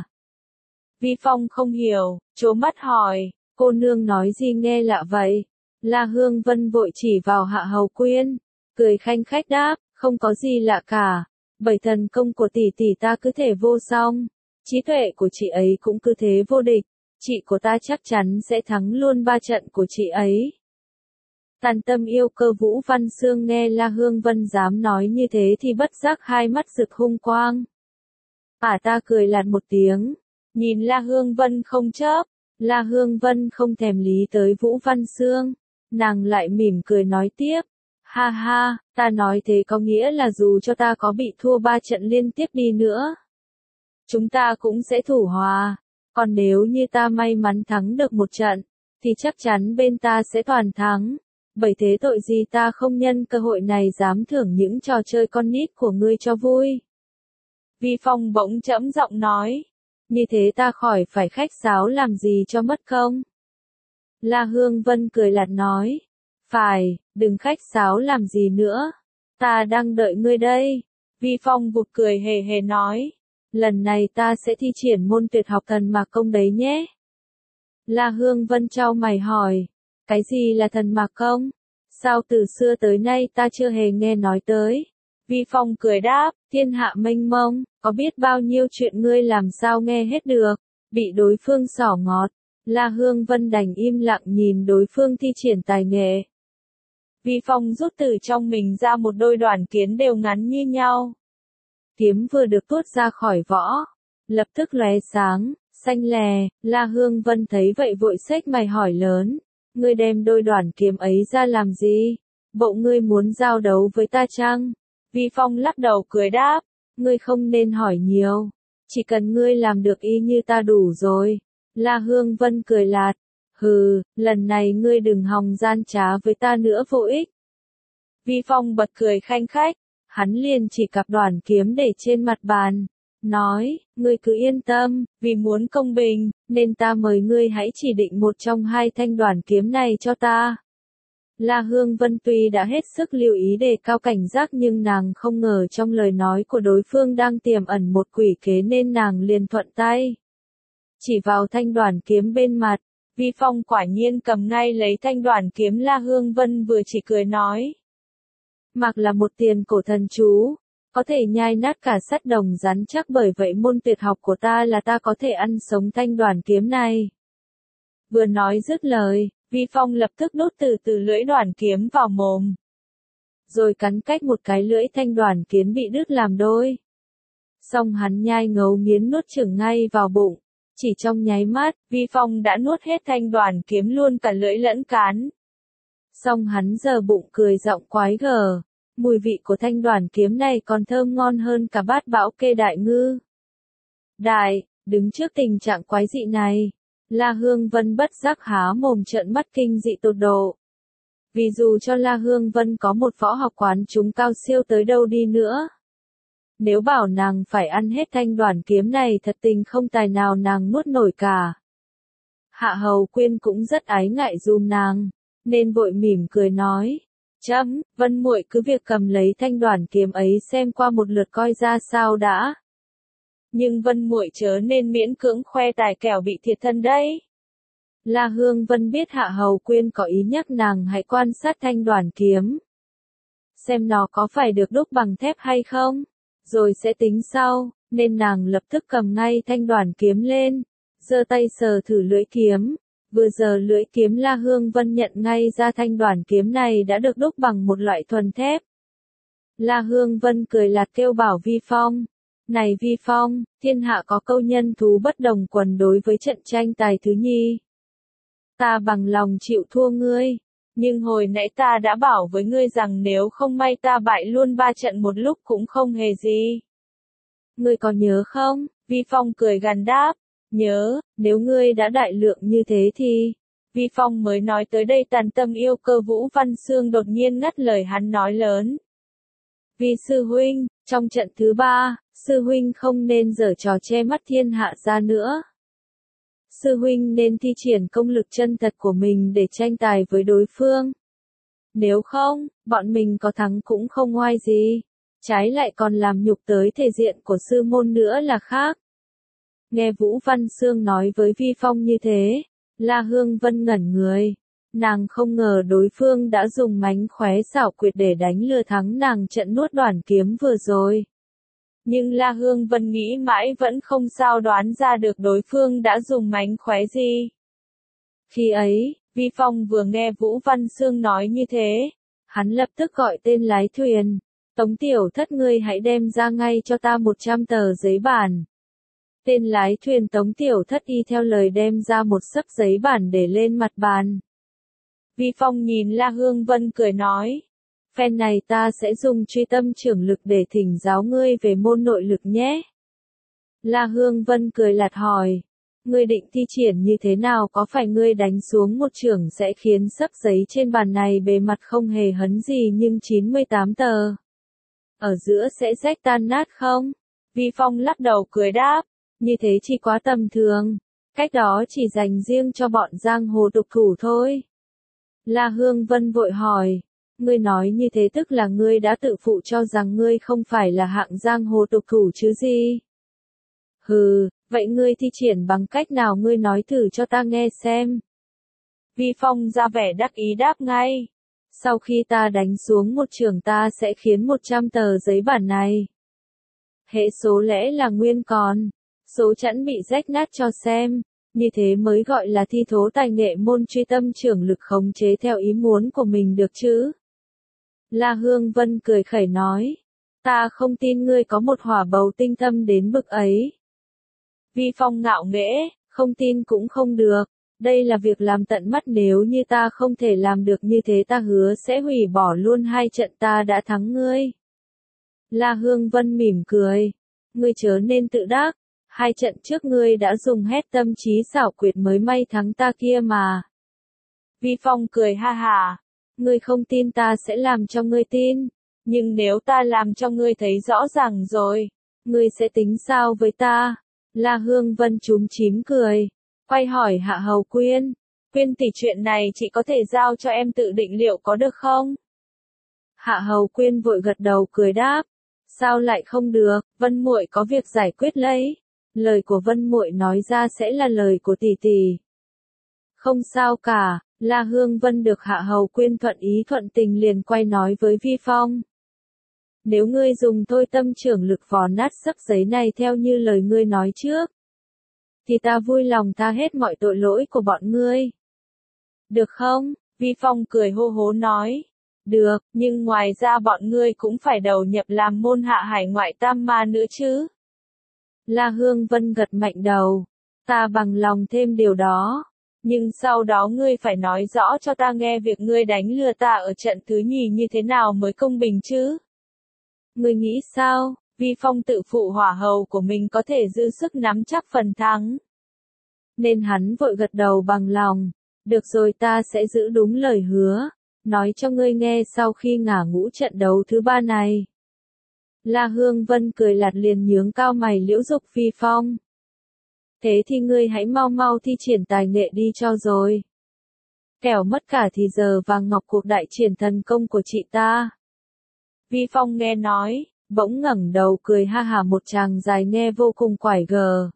Vi Phong không hiểu, trố mắt hỏi, cô nương nói gì nghe lạ vậy? La Hương Vân vội chỉ vào Hạ Hầu Quyên, cười khanh khách đáp, không có gì lạ cả, bởi thần công của tỷ tỷ ta cứ thể vô song, trí tuệ của chị ấy cũng cứ thế vô địch, chị của ta chắc chắn sẽ thắng luôn ba trận của chị ấy. Tàn Tâm yêu Cơ Vũ Văn Xương nghe La Hương Vân dám nói như thế thì bất giác hai mắt rực hung quang. À ta cười lạt một tiếng, nhìn La Hương Vân không chớp, La Hương Vân không thèm lý tới Vũ Văn Xương, nàng lại mỉm cười nói tiếp, ha ha, ta nói thế có nghĩa là dù cho ta có bị thua ba trận liên tiếp đi nữa, chúng ta cũng sẽ thủ hòa, còn nếu như ta may mắn thắng được một trận, thì chắc chắn bên ta sẽ toàn thắng. Bởi thế tội gì ta không nhân cơ hội này dám thưởng những trò chơi con nít của ngươi cho vui. Vi Phong bỗng trẫm giọng nói, như thế ta khỏi phải khách sáo làm gì cho mất công. La Hương Vân cười lạt nói, phải, đừng khách sáo làm gì nữa, ta đang đợi ngươi đây. Vi Phong vụt cười hề hề nói, lần này ta sẽ thi triển môn tuyệt học thần mạc công đấy nhé. La Hương Vân chau mày hỏi, cái gì là thần mạc công? Sao từ xưa tới nay ta chưa hề nghe nói tới? Vi Phong cười đáp, thiên hạ mênh mông, có biết bao nhiêu chuyện ngươi làm sao nghe hết được, bị đối phương xỏ ngọt. La Hương Vân đành im lặng nhìn đối phương thi triển tài nghệ. Vi Phong rút từ trong mình ra một đôi đoàn kiếm đều ngắn như nhau. Kiếm vừa được tuốt ra khỏi vỏ, lập tức lóe sáng, xanh lè, La Hương Vân thấy vậy vội xếch mày hỏi lớn, ngươi đem đôi đoàn kiếm ấy ra làm gì? Bộ ngươi muốn giao đấu với ta chăng? Vi Phong lắc đầu cười đáp, ngươi không nên hỏi nhiều, chỉ cần ngươi làm được y như ta đủ rồi. La Hương Vân cười lạt, hừ, lần này ngươi đừng hòng gian trá với ta nữa vô ích. Vi Phong bật cười khanh khách, hắn liền chỉ cặp đoàn kiếm để trên mặt bàn, nói, ngươi cứ yên tâm, vì muốn công bình, nên ta mời ngươi hãy chỉ định một trong hai thanh đoàn kiếm này cho ta. La Hương Vân tuy đã hết sức lưu ý đề cao cảnh giác nhưng nàng không ngờ trong lời nói của đối phương đang tiềm ẩn một quỷ kế nên nàng liền thuận tay. Chỉ vào thanh đoàn kiếm bên mặt, Vi Phong quả nhiên cầm ngay lấy thanh đoàn kiếm La Hương Vân vừa chỉ cười nói. Mặc là một tiền cổ thần chú, có thể nhai nát cả sắt đồng rắn chắc bởi vậy môn tuyệt học của ta là ta có thể ăn sống thanh đoàn kiếm này. Vừa nói dứt lời, Vi Phong lập tức đút từ từ lưỡi đoàn kiếm vào mồm. Rồi cắn cách một cái lưỡi thanh đoàn kiếm bị đứt làm đôi. Xong hắn nhai ngấu nghiến nuốt chửng ngay vào bụng. Chỉ trong nháy mắt, Vi Phong đã nuốt hết thanh đoàn kiếm luôn cả lưỡi lẫn cán. Xong hắn giờ bụng cười giọng quái gở. Mùi vị của thanh đoàn kiếm này còn thơm ngon hơn cả bát bảo kê đại ngư. Đại, đứng trước tình trạng quái dị này, La Hương Vân bất giác há mồm trợn mắt kinh dị tột độ. Vì dù cho La Hương Vân có một võ học quán chúng cao siêu tới đâu đi nữa, nếu bảo nàng phải ăn hết thanh đoàn kiếm này thật tình không tài nào nàng nuốt nổi cả. Hạ Hầu Quyên cũng rất ái ngại dùm nàng, nên vội mỉm cười nói, chấm, Vân muội cứ việc cầm lấy thanh đoàn kiếm ấy xem qua một lượt coi ra sao đã. Nhưng Vân muội chớ nên miễn cưỡng khoe tài kẻo bị thiệt thân đấy. La Hương Vân biết Hạ Hầu Quyên có ý nhắc nàng hãy quan sát thanh đoàn kiếm, xem nó có phải được đúc bằng thép hay không, rồi sẽ tính sau, nên nàng lập tức cầm ngay thanh đoàn kiếm lên, giơ tay sờ thử lưỡi kiếm. Vừa giờ lưỡi kiếm La Hương Vân nhận ngay ra thanh đoàn kiếm này đã được đúc bằng một loại thuần thép, La Hương Vân cười lạt kêu bảo Vi Phong. Này Vi Phong, thiên hạ có câu nhân thú bất đồng quần đối với trận tranh tài thứ nhi. Ta bằng lòng chịu thua ngươi. Nhưng hồi nãy ta đã bảo với ngươi rằng nếu không may ta bại luôn ba trận một lúc cũng không hề gì. Ngươi có nhớ không? Vi Phong cười gằn đáp. Nhớ, nếu ngươi đã đại lượng như thế thì... Vi Phong mới nói tới đây tàn tâm yêu cơ Vũ Văn Xương đột nhiên ngắt lời hắn nói lớn. Vi sư huynh, trong trận thứ ba, sư huynh không nên giở trò che mắt thiên hạ ra nữa. Sư huynh nên thi triển công lực chân thật của mình để tranh tài với đối phương. Nếu không, bọn mình có thắng cũng không oai gì. Trái lại còn làm nhục tới thể diện của sư môn nữa là khác. Nghe Vũ Văn Xương nói với Vi Phong như thế, La Hương Vân ngẩn người. Nàng không ngờ đối phương đã dùng mánh khóe xảo quyệt để đánh lừa thắng nàng trận nuốt đoản kiếm vừa rồi. Nhưng La Hương Vân nghĩ mãi vẫn không sao đoán ra được đối phương đã dùng mánh khóe gì. Khi ấy, Vi Phong vừa nghe Vũ Văn Xương nói như thế, hắn lập tức gọi tên lái thuyền. Tống tiểu thất ngươi hãy đem ra ngay cho ta một trăm tờ giấy bản. Tên lái thuyền Tống tiểu thất y theo lời đem ra một xấp giấy bản để lên mặt bàn. Vi Phong nhìn La Hương Vân cười nói. Phen này ta sẽ dùng truy tâm trưởng lực để thỉnh giáo ngươi về môn nội lực nhé. La Hương Vân cười lạt hỏi. Ngươi định thi triển như thế nào, có phải ngươi đánh xuống một chưởng sẽ khiến xấp giấy trên bàn này bề mặt không hề hấn gì nhưng chín mươi tám tờ ở giữa sẽ rách tan nát không? Vi Phong lắc đầu cười đáp. Như thế chỉ quá tầm thường. Cách đó chỉ dành riêng cho bọn giang hồ độc thủ thôi. La Hương Vân vội hỏi. Ngươi nói như thế tức là ngươi đã tự phụ cho rằng ngươi không phải là hạng giang hồ độc thủ chứ gì? Hừ, vậy ngươi thi triển bằng cách nào ngươi nói thử cho ta nghe xem. Vi Phong ra vẻ đắc ý đáp ngay. Sau khi ta đánh xuống một trường ta sẽ khiến một trăm tờ giấy bản này. Hệ số lẽ là nguyên còn. Số chẵn bị rách nát cho xem. Như thế mới gọi là thi thố tài nghệ môn truy tâm trưởng lực khống chế theo ý muốn của mình được chứ. La Hương Vân cười khẩy nói. Ta không tin ngươi có một hỏa bầu tinh tâm đến bực ấy. Vi Phong ngạo nghễ, không tin cũng không được. Đây là việc làm tận mắt, nếu như ta không thể làm được như thế ta hứa sẽ hủy bỏ luôn hai trận ta đã thắng ngươi. La Hương Vân mỉm cười. Ngươi chớ nên tự đắc. Hai trận trước ngươi đã dùng hết tâm trí xảo quyệt mới may thắng ta kia mà. Vi Phong cười ha hà. Ngươi không tin ta sẽ làm cho ngươi tin. Nhưng nếu ta làm cho ngươi thấy rõ ràng rồi, ngươi sẽ tính sao với ta? La Hương Vân chúm chím cười. Quay hỏi Hạ Hầu Quyên. Quyên tỷ, chuyện này chị có thể giao cho em tự định liệu có được không? Hạ Hầu Quyên vội gật đầu cười đáp. Sao lại không được, Vân muội có việc giải quyết lấy. Lời của Vân muội nói ra sẽ là lời của tỷ tỷ. Không sao cả, La Hương Vân được Hạ Hầu Quyên thuận ý thuận tình liền quay nói với Vi Phong. Nếu ngươi dùng thôi tâm trưởng lực vò nát xấp giấy này theo như lời ngươi nói trước, thì ta vui lòng tha hết mọi tội lỗi của bọn ngươi. Được không? Vi Phong cười hô hố nói. Được, nhưng ngoài ra bọn ngươi cũng phải đầu nhập làm môn hạ hải ngoại tam ma nữa chứ. La Hương Vân gật mạnh đầu. Ta bằng lòng thêm điều đó. Nhưng sau đó ngươi phải nói rõ cho ta nghe việc ngươi đánh lừa ta ở trận thứ nhì như thế nào mới công bình chứ. Ngươi nghĩ sao? Vi Phong tự phụ hỏa hầu của mình có thể giữ sức nắm chắc phần thắng. Nên hắn vội gật đầu bằng lòng. Được rồi, ta sẽ giữ đúng lời hứa. Nói cho ngươi nghe sau khi ngả ngũ trận đấu thứ ba này. La Hương Vân cười lạt liền nhướng cao mày liễu dục Vi Phong. Thế thì ngươi hãy mau mau thi triển tài nghệ đi cho rồi. Kẻo mất cả thì giờ vàng ngọc cuộc đại triển thần công của chị ta. Vi Phong nghe nói, bỗng ngẩng đầu cười ha hả một tràng dài nghe vô cùng quải gờ.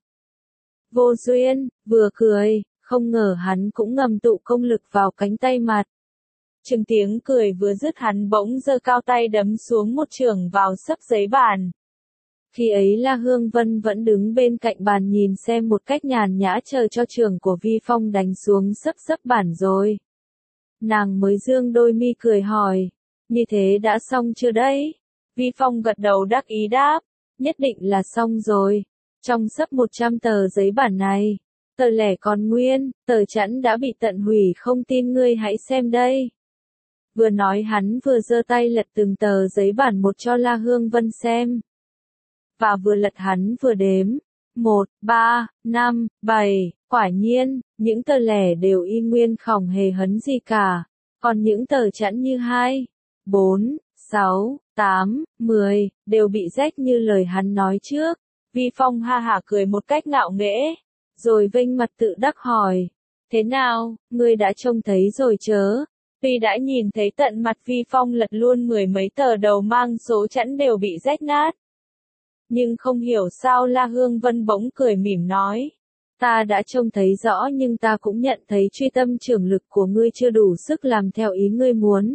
Vô duyên, vừa cười, không ngờ hắn cũng ngầm tụ công lực vào cánh tay mặt. Chừng tiếng cười vừa dứt hắn bỗng giơ cao tay đấm xuống một chưởng vào xấp giấy bàn. Khi ấy La Hương Vân vẫn đứng bên cạnh bàn nhìn xem một cách nhàn nhã chờ cho chưởng của Vi Phong đánh xuống xấp xấp bản rồi. Nàng mới dương đôi mi cười hỏi, như thế đã xong chưa đấy? Vi Phong gật đầu đắc ý đáp, nhất định là xong rồi. Trong sấp một trăm tờ giấy bản này, tờ lẻ còn nguyên, tờ chẵn đã bị tận hủy, không tin ngươi hãy xem đây. Vừa nói hắn vừa giơ tay lật từng tờ giấy bản một cho La Hương Vân xem. Và vừa lật hắn vừa đếm. Một, ba, năm, bảy, quả nhiên, những tờ lẻ đều y nguyên không hề hấn gì cả. Còn những tờ chẵn như hai, bốn, sáu, tám, mười, đều bị rách như lời hắn nói trước. Vi Phong ha hả cười một cách ngạo nghễ, rồi vênh mặt tự đắc hỏi. Thế nào, ngươi đã trông thấy rồi chớ? Tuy đã nhìn thấy tận mặt Vi Phong lật luôn mười mấy tờ đầu mang số chẵn đều bị rách nát. Nhưng không hiểu sao La Hương Vân bỗng cười mỉm nói. Ta đã trông thấy rõ nhưng ta cũng nhận thấy truy tâm trưởng lực của ngươi chưa đủ sức làm theo ý ngươi muốn.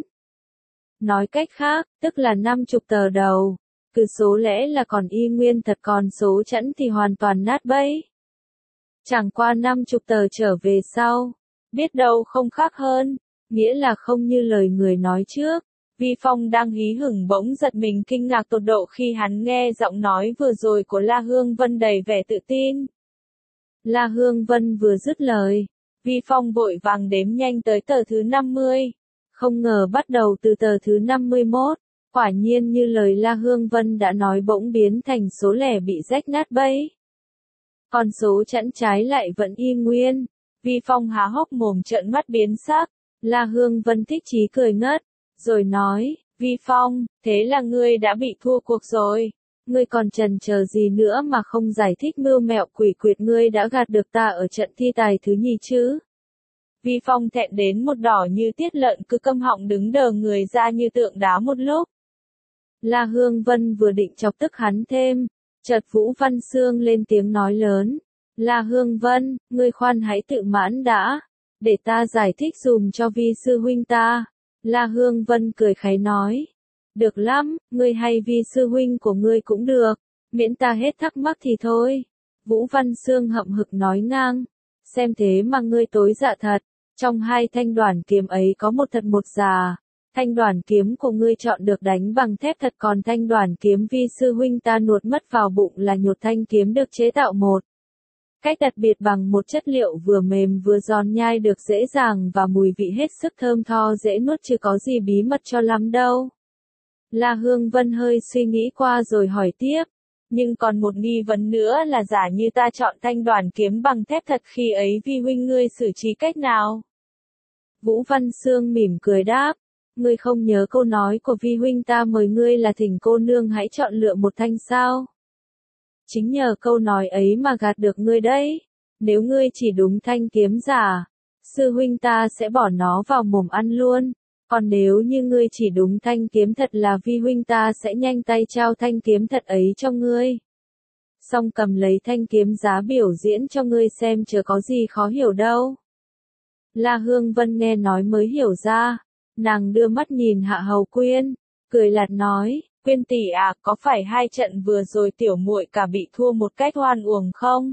Nói cách khác, tức là năm chục tờ đầu. Cứ số lẽ là còn y nguyên thật, còn số chẵn thì hoàn toàn nát bấy. Chẳng qua năm chục tờ trở về sau. Biết đâu không khác hơn. Nghĩa là không như lời người nói trước. Vi Phong đang hí hửng bỗng giật mình kinh ngạc tột độ khi hắn nghe giọng nói vừa rồi của La Hương Vân đầy vẻ tự tin. La Hương Vân vừa dứt lời, Vi Phong vội vàng đếm nhanh tới tờ thứ năm mươi. Không ngờ bắt đầu từ tờ thứ năm mươi mốt, quả nhiên như lời La Hương Vân đã nói bỗng biến thành số lẻ bị rách nát bấy. Còn số chẵn trái lại vẫn y nguyên. Vi Phong há hốc mồm trợn mắt biến sắc. La Hương Vân thích chí cười ngất, rồi nói, Vi Phong, thế là ngươi đã bị thua cuộc rồi. Ngươi còn chần chờ gì nữa mà không giải thích mưu mẹo quỷ quyệt ngươi đã gạt được ta ở trận thi tài thứ nhì chứ? Vi Phong thẹn đến một đỏ như tiết lợn, cứ câm họng đứng đờ người ra như tượng đá một lúc. La Hương Vân vừa định chọc tức hắn thêm, chợt Vũ Văn Xương lên tiếng nói lớn. La Hương Vân, ngươi khoan hãy tự mãn đã, để ta giải thích dùm cho Vi sư huynh ta. La Hương Vân cười kháy nói. Được lắm, ngươi hay Vi sư huynh của ngươi cũng được, miễn ta hết thắc mắc thì thôi. Vũ Văn Xương hậm hực nói ngang. Xem thế mà ngươi tối dạ thật, trong hai thanh đoản kiếm ấy có một thật một giả. Thanh đoản kiếm của ngươi chọn được đánh bằng thép thật, còn thanh đoản kiếm Vi sư huynh ta nuốt mất vào bụng là nhột thanh kiếm được chế tạo một cách đặc biệt bằng một chất liệu vừa mềm vừa giòn, nhai được dễ dàng và mùi vị hết sức thơm tho dễ nuốt, chứ có gì bí mật cho lắm đâu. La Hương Vân hơi suy nghĩ qua rồi hỏi tiếp. Nhưng còn một nghi vấn nữa là giả như ta chọn thanh đoản kiếm bằng thép thật, khi ấy Vi huynh ngươi xử trí cách nào? Vũ Văn Xương mỉm cười đáp. Ngươi không nhớ câu nói của Vi huynh ta mời ngươi là thỉnh cô nương hãy chọn lựa một thanh sao? Chính nhờ câu nói ấy mà gạt được ngươi đấy. Nếu ngươi chỉ đúng thanh kiếm giả, sư huynh ta sẽ bỏ nó vào mồm ăn luôn. Còn nếu như ngươi chỉ đúng thanh kiếm thật là Vi huynh ta sẽ nhanh tay trao thanh kiếm thật ấy cho ngươi. Xong cầm lấy thanh kiếm giá biểu diễn cho ngươi xem, chớ có gì khó hiểu đâu. La Hương Vân nghe nói mới hiểu ra. Nàng đưa mắt nhìn Hạ Hầu Quyên, cười lạt nói. Quyên tỷ à, có phải hai trận vừa rồi tiểu muội cả bị thua một cách oan uổng không?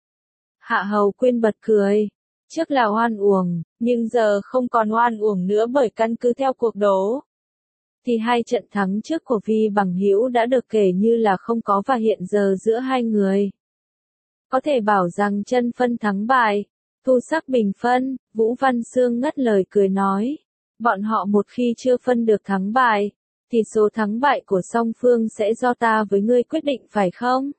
Hạ Hầu Quyên bật cười. Trước là oan uổng, nhưng giờ không còn oan uổng nữa, bởi căn cứ theo cuộc đố. Thì hai trận thắng trước của Vi bằng hữu đã được kể như là không có, và hiện giờ giữa hai người có thể bảo rằng chân phân thắng bại, thu sắc bình phân. Vũ Văn Xương ngất lời cười nói. Bọn họ một khi chưa phân được thắng bại, thì số thắng bại của song phương sẽ do ta với ngươi quyết định, phải không?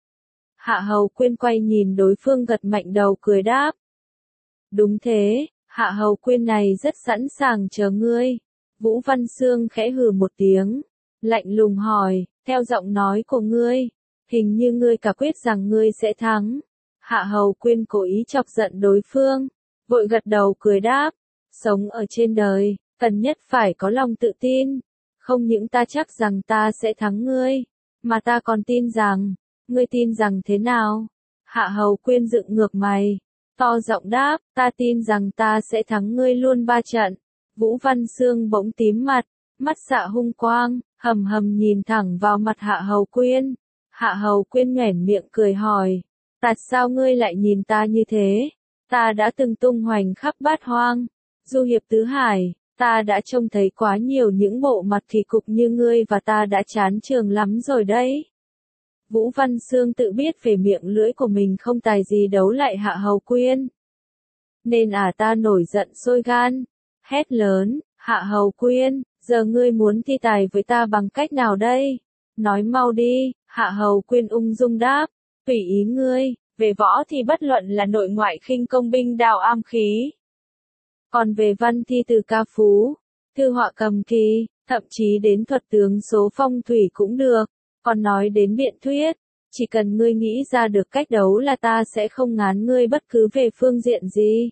Hạ Hầu Quyên quay nhìn đối phương gật mạnh đầu cười đáp. Đúng thế, Hạ Hầu Quyên này rất sẵn sàng chờ ngươi. Vũ Văn Xương khẽ hừ một tiếng, lạnh lùng hỏi, theo giọng nói của ngươi, hình như ngươi cả quyết rằng ngươi sẽ thắng. Hạ Hầu Quyên cố ý chọc giận đối phương, vội gật đầu cười đáp. Sống ở trên đời, cần nhất phải có lòng tự tin. Không những ta chắc rằng ta sẽ thắng ngươi, mà ta còn tin rằng, ngươi tin rằng thế nào? Hạ Hầu Quyên dựng ngược mày, to giọng đáp, ta tin rằng ta sẽ thắng ngươi luôn ba trận. Vũ Văn Xương bỗng tím mặt, mắt xạ hung quang, hầm hầm nhìn thẳng vào mặt Hạ Hầu Quyên. Hạ Hầu Quyên nhoẻn miệng cười hỏi, tại sao ngươi lại nhìn ta như thế? Ta đã từng tung hoành khắp bát hoang, du hiệp tứ hải, Ta đã trông thấy quá nhiều những bộ mặt kỳ cục như ngươi và ta đã chán trường lắm rồi đấy. Vũ Văn Xương tự biết về miệng lưỡi của mình không tài gì đấu lại Hạ Hầu Quyên. Nên à ta nổi giận sôi gan, hét lớn, Hạ Hầu Quyên, giờ ngươi muốn thi tài với ta bằng cách nào đây? Nói mau đi, Hạ Hầu Quyên ung dung đáp, tùy ý ngươi, về võ thì bất luận là nội ngoại khinh công binh đao am khí. Còn về văn thi từ ca phú, thư họa cầm kỳ, thậm chí đến thuật tướng số phong thủy cũng được, còn nói đến biện thuyết, chỉ cần ngươi nghĩ ra được cách đấu là ta sẽ không ngán ngươi bất cứ về phương diện gì.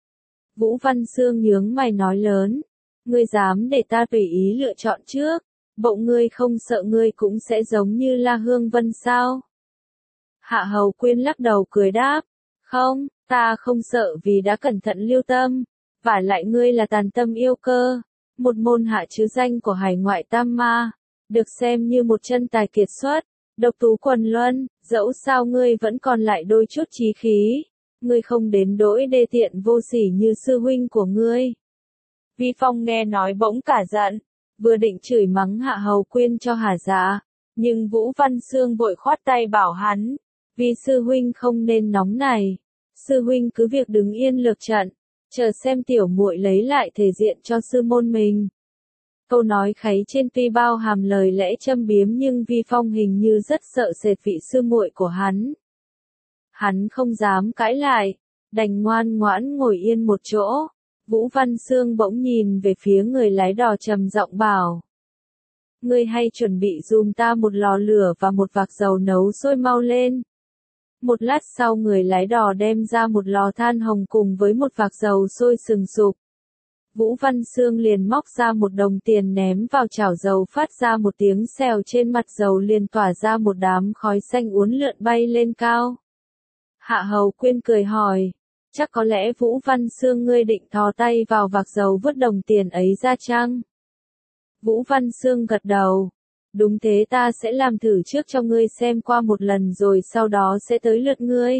Vũ Văn Xương nhướng mày nói lớn, ngươi dám để ta tùy ý lựa chọn trước, bộ ngươi không sợ ngươi cũng sẽ giống như La Hương Vân sao? Hạ Hầu Quyên lắc đầu cười đáp, không, ta không sợ vì đã cẩn thận lưu tâm, vả lại ngươi là tàn tâm yêu cơ, một môn hạ chứ danh của hải ngoại tam ma, được xem như một chân tài kiệt xuất, độc tú quần luân, dẫu sao ngươi vẫn còn lại đôi chút chí khí, ngươi không đến đỗi đê tiện vô sỉ như sư huynh của ngươi. Vi Phong nghe nói bỗng cả giận, vừa định chửi mắng Hạ Hầu Quyên cho hả dạ, nhưng Vũ Văn Xương vội khoát tay bảo hắn, vì sư huynh không nên nóng này, sư huynh cứ việc đứng yên lược trận, chờ xem tiểu muội lấy lại thể diện cho sư môn mình. Câu nói kháy trên tuy bao hàm lời lẽ châm biếm nhưng Vi Phong hình như rất sợ sệt vị sư muội của hắn. Hắn không dám cãi lại, đành ngoan ngoãn ngồi yên một chỗ. Vũ Văn Xương bỗng nhìn về phía người lái đò trầm giọng bảo. Ngươi hay chuẩn bị dùm ta một lò lửa và một vạc dầu nấu sôi mau lên. Một lát sau người lái đò đem ra một lò than hồng cùng với một vạc dầu sôi sừng sục. Vũ Văn Xương liền móc ra một đồng tiền ném vào chảo dầu phát ra một tiếng xèo trên mặt dầu liền tỏa ra một đám khói xanh uốn lượn bay lên cao. Hạ Hầu Quyên cười hỏi, chắc có lẽ Vũ Văn Xương ngươi định thò tay vào vạc dầu vứt đồng tiền ấy ra chăng? Vũ Văn Xương gật đầu. Đúng thế, ta sẽ làm thử trước cho ngươi xem qua một lần rồi sau đó sẽ tới lượt ngươi.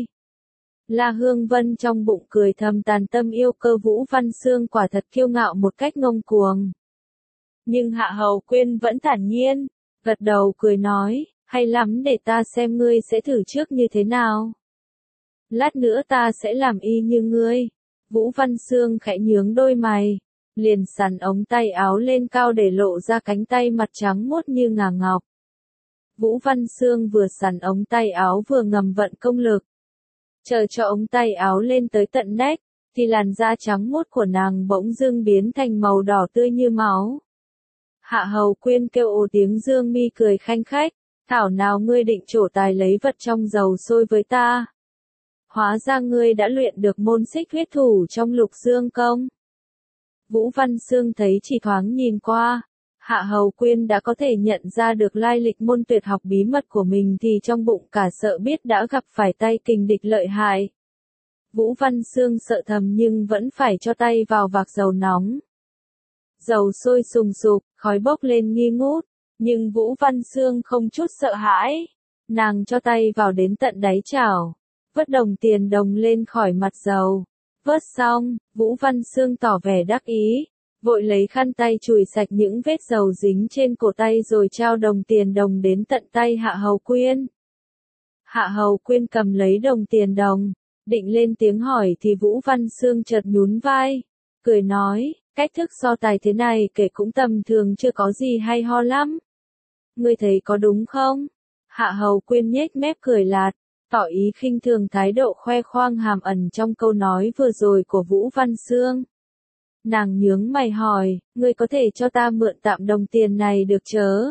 La Hương Vân trong bụng cười thầm tàn tâm yêu cơ Vũ Văn Xương quả thật kiêu ngạo một cách ngông cuồng. Nhưng Hạ Hầu Quyên vẫn thản nhiên, gật đầu cười nói, hay lắm, để ta xem ngươi sẽ thử trước như thế nào. Lát nữa ta sẽ làm y như ngươi. Vũ Văn Xương khẽ nhướng đôi mày, liền sắn ống tay áo lên cao để lộ ra cánh tay mặt trắng muốt như ngà ngọc. Vũ Văn Xương vừa sắn ống tay áo vừa ngầm vận công lực. Chờ cho ống tay áo lên tới tận nách, thì làn da trắng muốt của nàng bỗng dưng biến thành màu đỏ tươi như máu. Hạ Hầu Quyên kêu ồ tiếng dương mi cười khanh khách, thảo nào ngươi định trổ tài lấy vật trong dầu sôi với ta. Hóa ra ngươi đã luyện được môn xích huyết thủ trong Lục Dương công. Vũ Văn Xương thấy chỉ thoáng nhìn qua, Hạ Hầu Quyên đã có thể nhận ra được lai lịch môn tuyệt học bí mật của mình thì trong bụng cả sợ biết đã gặp phải tay kình địch lợi hại. Vũ Văn Xương sợ thầm nhưng vẫn phải cho tay vào vạc dầu nóng. Dầu sôi sùng sục, khói bốc lên nghi ngút, nhưng Vũ Văn Xương không chút sợ hãi. Nàng cho tay vào đến tận đáy chảo, vớt đồng tiền đồng lên khỏi mặt dầu. Vớt xong, Vũ Văn Xương tỏ vẻ đắc ý, vội lấy khăn tay chùi sạch những vết dầu dính trên cổ tay rồi trao đồng tiền đồng đến tận tay Hạ Hầu Quyên. Hạ Hầu Quyên cầm lấy đồng tiền đồng, định lên tiếng hỏi thì Vũ Văn Xương chợt nhún vai, cười nói, cách thức so tài thế này kể cũng tầm thường chưa có gì hay ho lắm. Ngươi thấy có đúng không? Hạ Hầu Quyên nhếch mép cười lạt, tỏ ý khinh thường thái độ khoe khoang hàm ẩn trong câu nói vừa rồi của Vũ Văn Xương. Nàng nhướng mày hỏi, ngươi có thể cho ta mượn tạm đồng tiền này được chớ?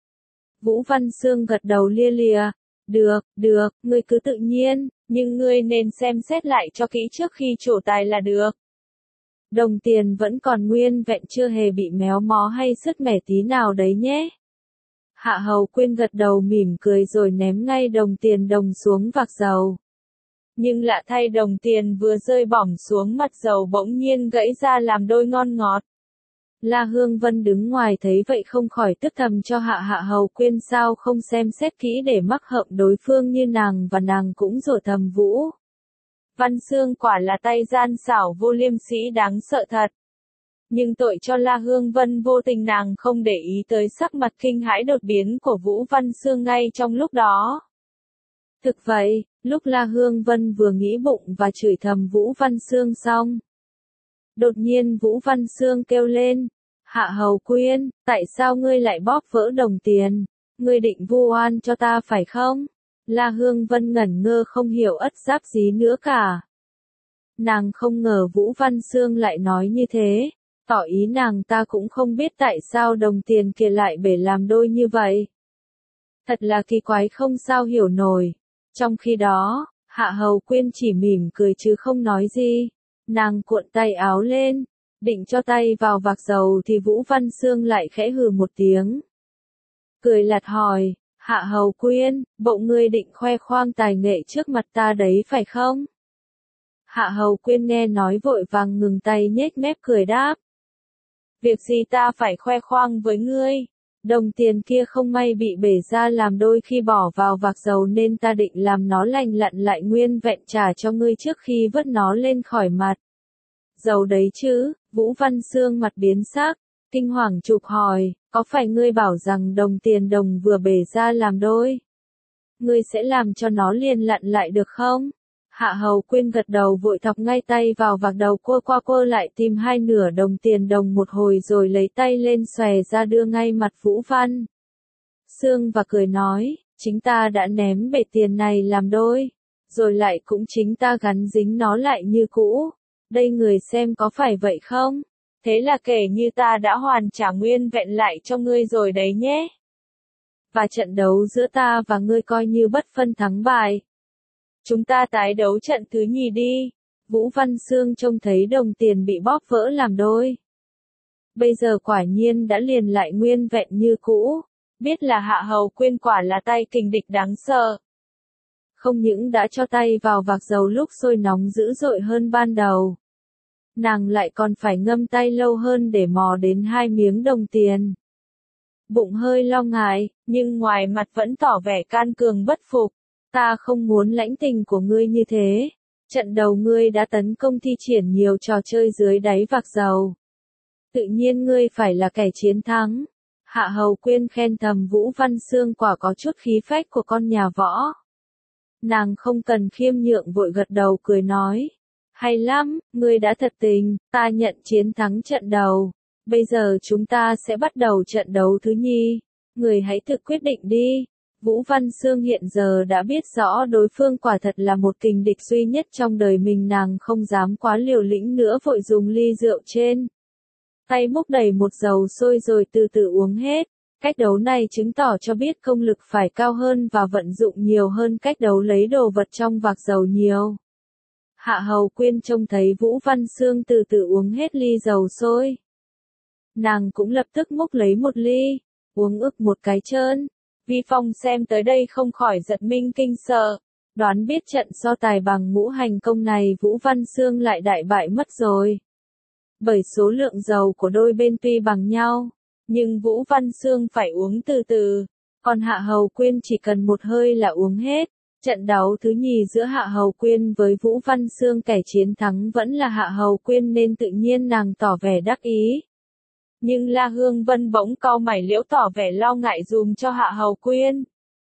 Vũ Văn Xương gật đầu lia lịa, được, được, ngươi cứ tự nhiên, nhưng ngươi nên xem xét lại cho kỹ trước khi trổ tài là được. Đồng tiền vẫn còn nguyên vẹn chưa hề bị méo mó hay sứt mẻ tí nào đấy nhé. Hạ Hầu Quyên gật đầu mỉm cười rồi ném ngay đồng tiền đồng xuống vạc dầu. Nhưng lạ thay đồng tiền vừa rơi bỏng xuống mặt dầu bỗng nhiên gãy ra làm đôi ngon ngọt. La Hương Vân đứng ngoài thấy vậy không khỏi tức thầm cho Hạ Hạ Hầu Quyên sao không xem xét kỹ để mắc hợm đối phương như nàng, và nàng cũng rủa thầm Vũ Văn Xương quả là tay gian xảo vô liêm sỉ đáng sợ thật. Nhưng tội cho La Hương Vân vô tình nàng không để ý tới sắc mặt kinh hãi đột biến của Vũ Văn Sương ngay trong lúc đó. Thực vậy, lúc La Hương Vân vừa nghĩ bụng và chửi thầm Vũ Văn Sương xong. Đột nhiên Vũ Văn Sương kêu lên, Hạ Hầu Quyên, tại sao ngươi lại bóp vỡ đồng tiền? Ngươi định vu oan cho ta phải không? La Hương Vân ngẩn ngơ không hiểu ất giáp gì nữa cả. Nàng không ngờ Vũ Văn Sương lại nói như thế, tỏ ý nàng ta cũng không biết tại sao đồng tiền kia lại bể làm đôi như vậy. Thật là kỳ quái không sao hiểu nổi. Trong khi đó, Hạ Hầu Quyên chỉ mỉm cười chứ không nói gì. Nàng cuộn tay áo lên, định cho tay vào vạc dầu thì Vũ Văn Sương lại khẽ hừ một tiếng. Cười lạt hỏi, Hạ Hầu Quyên, bộ ngươi định khoe khoang tài nghệ trước mặt ta đấy phải không? Hạ Hầu Quyên nghe nói vội vàng ngừng tay nhếch mép cười đáp. Việc gì ta phải khoe khoang với ngươi? Đồng tiền kia không may bị bể ra làm đôi khi bỏ vào vạc dầu nên ta định làm nó lành lặn lại nguyên vẹn trả cho ngươi trước khi vớt nó lên khỏi mặt. Dầu đấy chứ? Vũ Văn Sương mặt biến sắc, kinh hoàng chụp hỏi, có phải ngươi bảo rằng đồng tiền đồng vừa bể ra làm đôi? Ngươi sẽ làm cho nó liền lặn lại được không? Hạ Hầu Quyên gật đầu vội thọc ngay tay vào vạc đầu quơ qua quơ lại tìm hai nửa đồng tiền đồng một hồi rồi lấy tay lên xòe ra đưa ngay mặt Vũ Văn Sương và cười nói, chính ta đã ném bể tiền này làm đôi, rồi lại cũng chính ta gắn dính nó lại như cũ. Đây người xem có phải vậy không? Thế là kể như ta đã hoàn trả nguyên vẹn lại cho ngươi rồi đấy nhé. Và trận đấu giữa ta và ngươi coi như bất phân thắng bại. Chúng ta tái đấu trận thứ nhì đi. Vũ Văn Sương trông thấy đồng tiền bị bóp vỡ làm đôi. Bây giờ quả nhiên đã liền lại nguyên vẹn như cũ. Biết là Hạ Hầu Quyên quả là tay kình địch đáng sợ. Không những đã cho tay vào vạc dầu lúc sôi nóng dữ dội hơn ban đầu. Nàng lại còn phải ngâm tay lâu hơn để mò đến hai miếng đồng tiền. Bụng hơi lo ngại, nhưng ngoài mặt vẫn tỏ vẻ can cường bất phục. Ta không muốn lãnh tình của ngươi như thế. Trận đầu ngươi đã tấn công thi triển nhiều trò chơi dưới đáy vạc dầu. Tự nhiên ngươi phải là kẻ chiến thắng. Hạ Hầu Quyên khen thầm Vũ Văn Sương quả có chút khí phách của con nhà võ. Nàng không cần khiêm nhượng vội gật đầu cười nói. Hay lắm, ngươi đã thật tình, ta nhận chiến thắng trận đầu. Bây giờ chúng ta sẽ bắt đầu trận đấu thứ nhì. Ngươi hãy tự quyết định đi. Vũ Văn Sương hiện giờ đã biết rõ đối phương quả thật là một kình địch duy nhất trong đời mình, nàng không dám quá liều lĩnh nữa vội dùng ly rượu trên tay múc đầy một dầu sôi rồi từ từ uống hết. Cách đấu này chứng tỏ cho biết công lực phải cao hơn và vận dụng nhiều hơn cách đấu lấy đồ vật trong vạc dầu nhiều. Hạ Hầu Quyên trông thấy Vũ Văn Sương từ từ uống hết ly dầu sôi. Nàng cũng lập tức múc lấy một ly, uống ực một cái trơn. Vi Phong xem tới đây không khỏi giật mình kinh sợ, đoán biết trận so tài bằng ngũ hành công này Vũ Văn Sương lại đại bại mất rồi. Bởi số lượng dầu của đôi bên tuy bằng nhau, nhưng Vũ Văn Sương phải uống từ từ, còn Hạ Hầu Quyên chỉ cần một hơi là uống hết. Trận đấu thứ nhì giữa Hạ Hầu Quyên với Vũ Văn Sương kẻ chiến thắng vẫn là Hạ Hầu Quyên nên tự nhiên nàng tỏ vẻ đắc ý. Nhưng La Hương Vân bỗng cau mày liễu tỏ vẻ lo ngại dùm cho Hạ Hầu Quyên.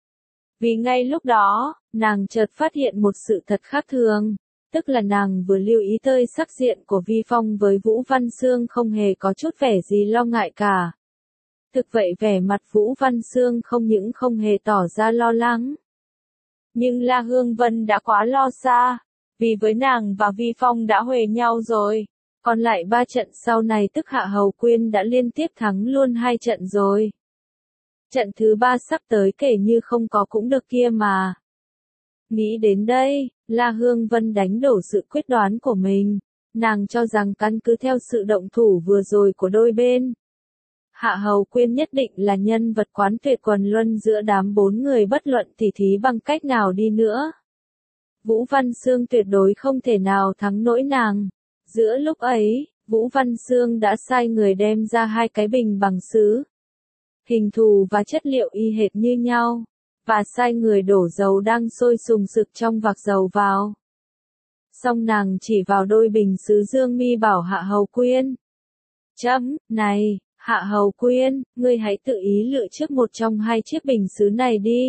Vì ngay lúc đó, nàng chợt phát hiện một sự thật khác thường, tức là nàng vừa lưu ý tới sắc diện của Vi Phong với Vũ Văn Sương không hề có chút vẻ gì lo ngại cả. Thực vậy vẻ mặt Vũ Văn Sương không những không hề tỏ ra lo lắng. Nhưng La Hương Vân đã quá lo xa, vì với nàng và Vi Phong đã huề nhau rồi. Còn lại ba trận sau này tức Hạ Hầu Quyên đã liên tiếp thắng luôn hai trận rồi. Trận thứ ba sắp tới kể như không có cũng được kia mà. Nghĩ đến đây, La Hương Vân đánh đổ sự quyết đoán của mình. Nàng cho rằng căn cứ theo sự động thủ vừa rồi của đôi bên, Hạ Hầu Quyên nhất định là nhân vật quán tuyệt quần luân giữa đám bốn người bất luận tỉ thí bằng cách nào đi nữa. Vũ Văn Sương tuyệt đối không thể nào thắng nổi nàng. Giữa lúc ấy, Vũ Văn Sương đã sai người đem ra hai cái bình bằng sứ. Hình thù và chất liệu y hệt như nhau. Và sai người đổ dầu đang sôi sùng sực trong vạc dầu vào. Xong nàng chỉ vào đôi bình sứ dương mi bảo Hạ Hầu Quyên. Chấm, này, Hạ Hầu Quyên, ngươi hãy tự ý lựa trước một trong hai chiếc bình sứ này đi.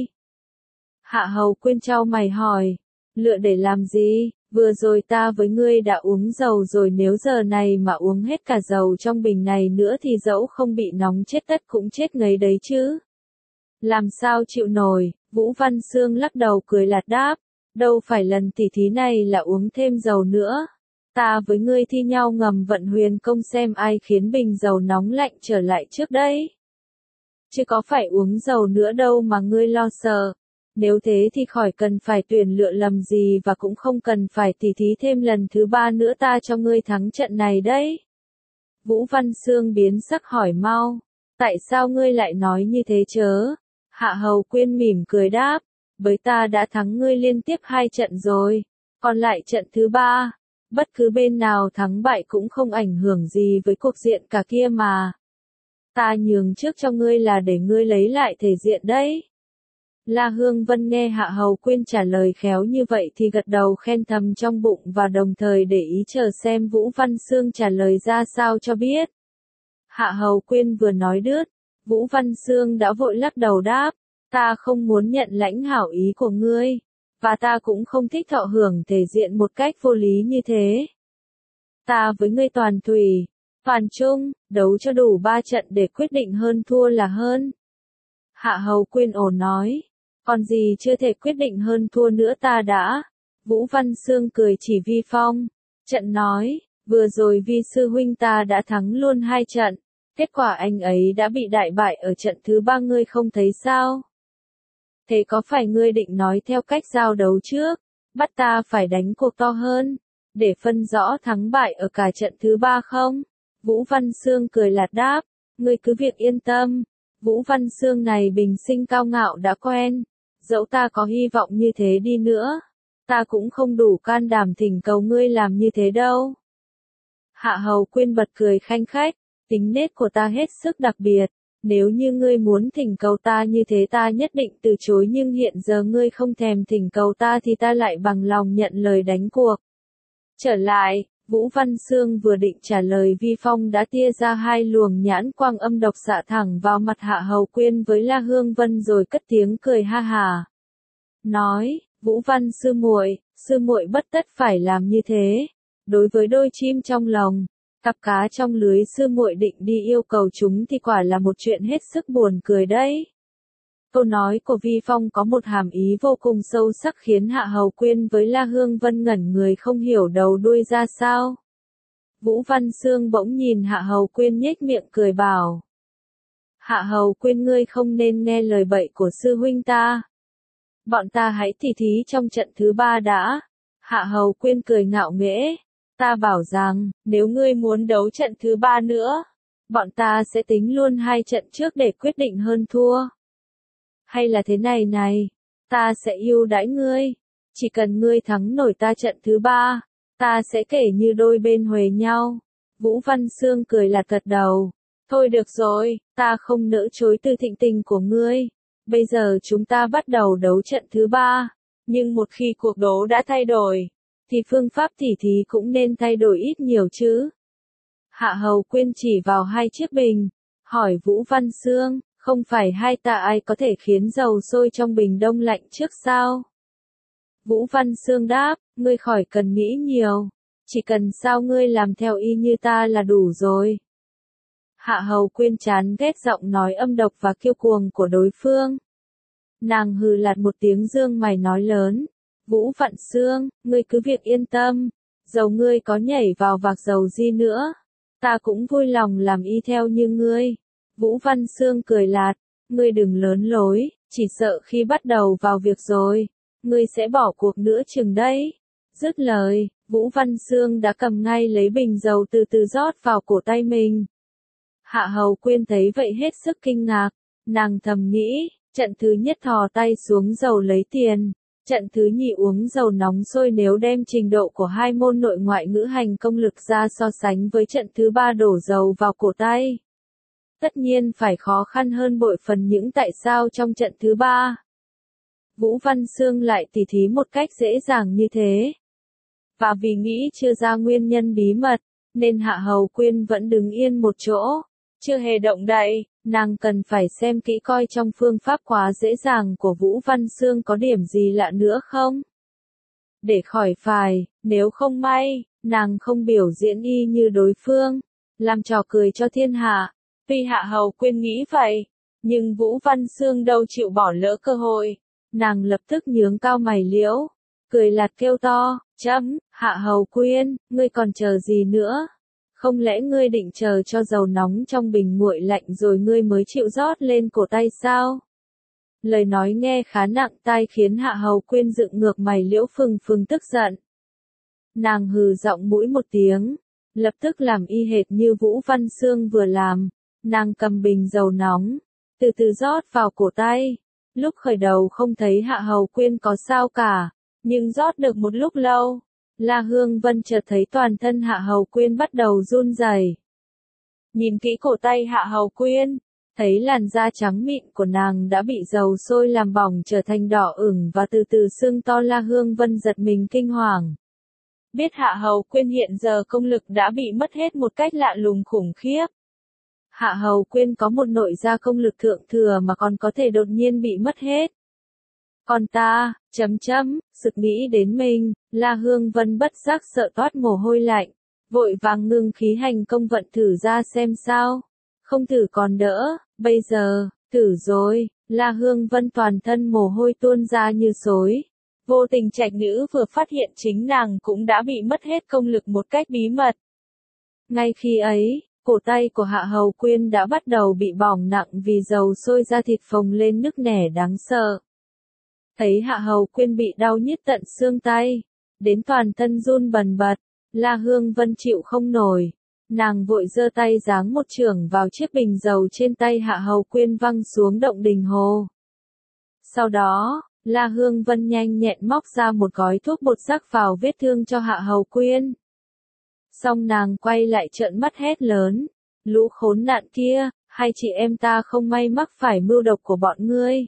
Hạ Hầu Quyên chau mày hỏi, lựa để làm gì, vừa rồi ta với ngươi đã uống dầu rồi, nếu giờ này mà uống hết cả dầu trong bình này nữa thì dẫu không bị nóng chết tất cũng chết ngấy đấy chứ. Làm sao chịu nổi, Vũ Văn Xương lắc đầu cười lạt đáp, đâu phải lần tỉ thí này là uống thêm dầu nữa. Ta với ngươi thi nhau ngầm vận huyền công xem ai khiến bình dầu nóng lạnh trở lại trước đấy. Chứ có phải uống dầu nữa đâu mà ngươi lo sợ. Nếu thế thì khỏi cần phải tuyển lựa lầm gì và cũng không cần phải tỉ thí thêm lần thứ ba nữa, ta cho ngươi thắng trận này đấy. Vũ Văn Xương biến sắc hỏi mau, tại sao ngươi lại nói như thế chớ? Hạ Hầu Quyên mỉm cười đáp, với ta đã thắng ngươi liên tiếp hai trận rồi, còn lại trận thứ ba, bất cứ bên nào thắng bại cũng không ảnh hưởng gì với cuộc diện cả kia mà. Ta nhường trước cho ngươi là để ngươi lấy lại thể diện đấy. La Hương Vân nghe Hạ Hầu Quyên trả lời khéo như vậy thì gật đầu khen thầm trong bụng và đồng thời để ý chờ xem Vũ Văn Xương trả lời ra sao cho biết. Hạ Hầu Quyên vừa nói đứt, Vũ Văn Xương đã vội lắc đầu đáp, ta không muốn nhận lãnh hảo ý của ngươi, và ta cũng không thích thọ hưởng thể diện một cách vô lý như thế. Ta với ngươi toàn thủy, toàn chung, đấu cho đủ ba trận để quyết định hơn thua là hơn. Hạ Hầu Quyên ổn nói, còn gì chưa thể quyết định hơn thua nữa ta đã. Vũ Văn Xương cười chỉ Vi Phong, trận nói, vừa rồi Vi sư huynh ta đã thắng luôn hai trận, kết quả anh ấy đã bị đại bại ở trận thứ ba, ngươi không thấy sao? Thế có phải ngươi định nói theo cách giao đấu trước, bắt ta phải đánh cuộc to hơn, để phân rõ thắng bại ở cả trận thứ ba không? Vũ Văn Xương cười lạt đáp, ngươi cứ việc yên tâm, Vũ Văn Xương này bình sinh cao ngạo đã quen, dẫu ta có hy vọng như thế đi nữa, ta cũng không đủ can đảm thỉnh cầu ngươi làm như thế đâu. Hạ Hầu Quyên bật cười khanh khách, tính nết của ta hết sức đặc biệt, nếu như ngươi muốn thỉnh cầu ta như thế ta nhất định từ chối, nhưng hiện giờ ngươi không thèm thỉnh cầu ta thì ta lại bằng lòng nhận lời đánh cuộc. Trở lại, Vũ Văn Xương vừa định trả lời Vi Phong đã tia ra hai luồng nhãn quang âm độc xạ thẳng vào mặt Hạ Hầu Quyên với La Hương Vân rồi cất tiếng cười ha hà. Nói, Vũ Văn sư muội, sư muội bất tất phải làm như thế. Đối với đôi chim trong lồng, cặp cá trong lưới sư muội định đi yêu cầu chúng thì quả là một chuyện hết sức buồn cười đấy. Câu nói của Vi Phong có một hàm ý vô cùng sâu sắc khiến Hạ Hầu Quyên với La Hương Vân ngẩn người không hiểu đầu đuôi ra sao. Vũ Văn Xương bỗng nhìn Hạ Hầu Quyên nhếch miệng cười bảo. Hạ Hầu Quyên, ngươi không nên nghe lời bậy của sư huynh ta. Bọn ta hãy tỉ thí trong trận thứ ba đã. Hạ Hầu Quyên cười ngạo nghễ. Ta bảo rằng, nếu ngươi muốn đấu trận thứ ba nữa, bọn ta sẽ tính luôn hai trận trước để quyết định hơn thua. Hay là thế này này, ta sẽ ưu đãi ngươi, chỉ cần ngươi thắng nổi ta trận thứ ba, ta sẽ kể như đôi bên huề nhau. Vũ Văn Xương cười lạt gật đầu, thôi được rồi, ta không nỡ chối từ thịnh tình của ngươi, bây giờ chúng ta bắt đầu đấu trận thứ ba, nhưng một khi cuộc đấu đã thay đổi, thì phương pháp tỉ thí cũng nên thay đổi ít nhiều chứ. Hạ Hầu Quyên chỉ vào hai chiếc bình, hỏi Vũ Văn Xương, không phải hai ta ai có thể khiến dầu sôi trong bình đông lạnh trước sao? Vũ Văn Xương đáp, ngươi khỏi cần nghĩ nhiều, chỉ cần sao ngươi làm theo y như ta là đủ rồi. Hạ Hầu Quyên chán ghét giọng nói âm độc và kiêu cuồng của đối phương. Nàng hừ lạt một tiếng dương mày nói lớn, Vũ Văn Xương, ngươi cứ việc yên tâm, dầu ngươi có nhảy vào vạc dầu gì nữa, ta cũng vui lòng làm y theo như ngươi. Vũ Văn Xương cười lạt, ngươi đừng lớn lối, chỉ sợ khi bắt đầu vào việc rồi, ngươi sẽ bỏ cuộc nữa chừng đấy. Dứt lời, Vũ Văn Xương đã cầm ngay lấy bình dầu từ từ rót vào cổ tay mình. Hạ Hầu Quyên thấy vậy hết sức kinh ngạc, nàng thầm nghĩ, trận thứ nhất thò tay xuống dầu lấy tiền, trận thứ nhì uống dầu nóng sôi, nếu đem trình độ của hai môn nội ngoại ngữ hành công lực ra so sánh với trận thứ ba đổ dầu vào cổ tay. Tất nhiên phải khó khăn hơn bội phần những tại sao trong trận thứ ba. Vũ Văn Xương lại tỉ thí một cách dễ dàng như thế. Và vì nghĩ chưa ra nguyên nhân bí mật, nên Hạ Hầu Quyên vẫn đứng yên một chỗ, chưa hề động đậy. Nàng cần phải xem kỹ coi trong phương pháp quá dễ dàng của Vũ Văn Xương có điểm gì lạ nữa không? Để khỏi phải, nếu không may, nàng không biểu diễn y như đối phương, làm trò cười cho thiên hạ. Tuy Hạ Hầu Quyên nghĩ vậy, nhưng Vũ Văn Xương đâu chịu bỏ lỡ cơ hội. Nàng lập tức nhướng cao mày liễu, cười lạt kêu to, chấm, Hạ Hầu Quyên, ngươi còn chờ gì nữa? Không lẽ ngươi định chờ cho dầu nóng trong bình nguội lạnh rồi ngươi mới chịu rót lên cổ tay sao? Lời nói nghe khá nặng tai khiến Hạ Hầu Quyên dựng ngược mày liễu phừng phừng tức giận. Nàng hừ giọng mũi một tiếng, lập tức làm y hệt như Vũ Văn Xương vừa làm. Nàng cầm bình dầu nóng, từ từ rót vào cổ tay. Lúc khởi đầu không thấy Hạ Hầu Quyên có sao cả, nhưng rót được một lúc lâu, La Hương Vân chợt thấy toàn thân Hạ Hầu Quyên bắt đầu run rẩy. Nhìn kỹ cổ tay Hạ Hầu Quyên, thấy làn da trắng mịn của nàng đã bị dầu sôi làm bỏng trở thành đỏ ửng và từ từ sưng to. La Hương Vân giật mình kinh hoàng. Biết Hạ Hầu Quyên hiện giờ công lực đã bị mất hết một cách lạ lùng khủng khiếp. Hạ Hầu Quyên có một nội gia công lực thượng thừa mà còn có thể đột nhiên bị mất hết. Còn ta, chấm chấm, sực nghĩ đến mình, La Hương Vân bất giác sợ toát mồ hôi lạnh, vội vàng ngưng khí hành công vận thử ra xem sao. Không thử còn đỡ, bây giờ, thử rồi, La Hương Vân toàn thân mồ hôi tuôn ra như xối. Vô tình trạch nữ vừa phát hiện chính nàng cũng đã bị mất hết công lực một cách bí mật. Ngay khi ấy, cổ tay của Hạ Hầu Quyên đã bắt đầu bị bỏng nặng vì dầu sôi ra thịt phồng lên nức nẻ đáng sợ. Thấy Hạ Hầu Quyên bị đau nhức tận xương tay, đến toàn thân run bần bật, La Hương Vân chịu không nổi. Nàng vội giơ tay giáng một chưởng vào chiếc bình dầu trên tay Hạ Hầu Quyên văng xuống động đình hồ. Sau đó, La Hương Vân nhanh nhẹn móc ra một gói thuốc bột rắc vào vết thương cho Hạ Hầu Quyên. Xong nàng quay lại trợn mắt hét lớn, lũ khốn nạn kia, hai chị em ta không may mắc phải mưu độc của bọn ngươi.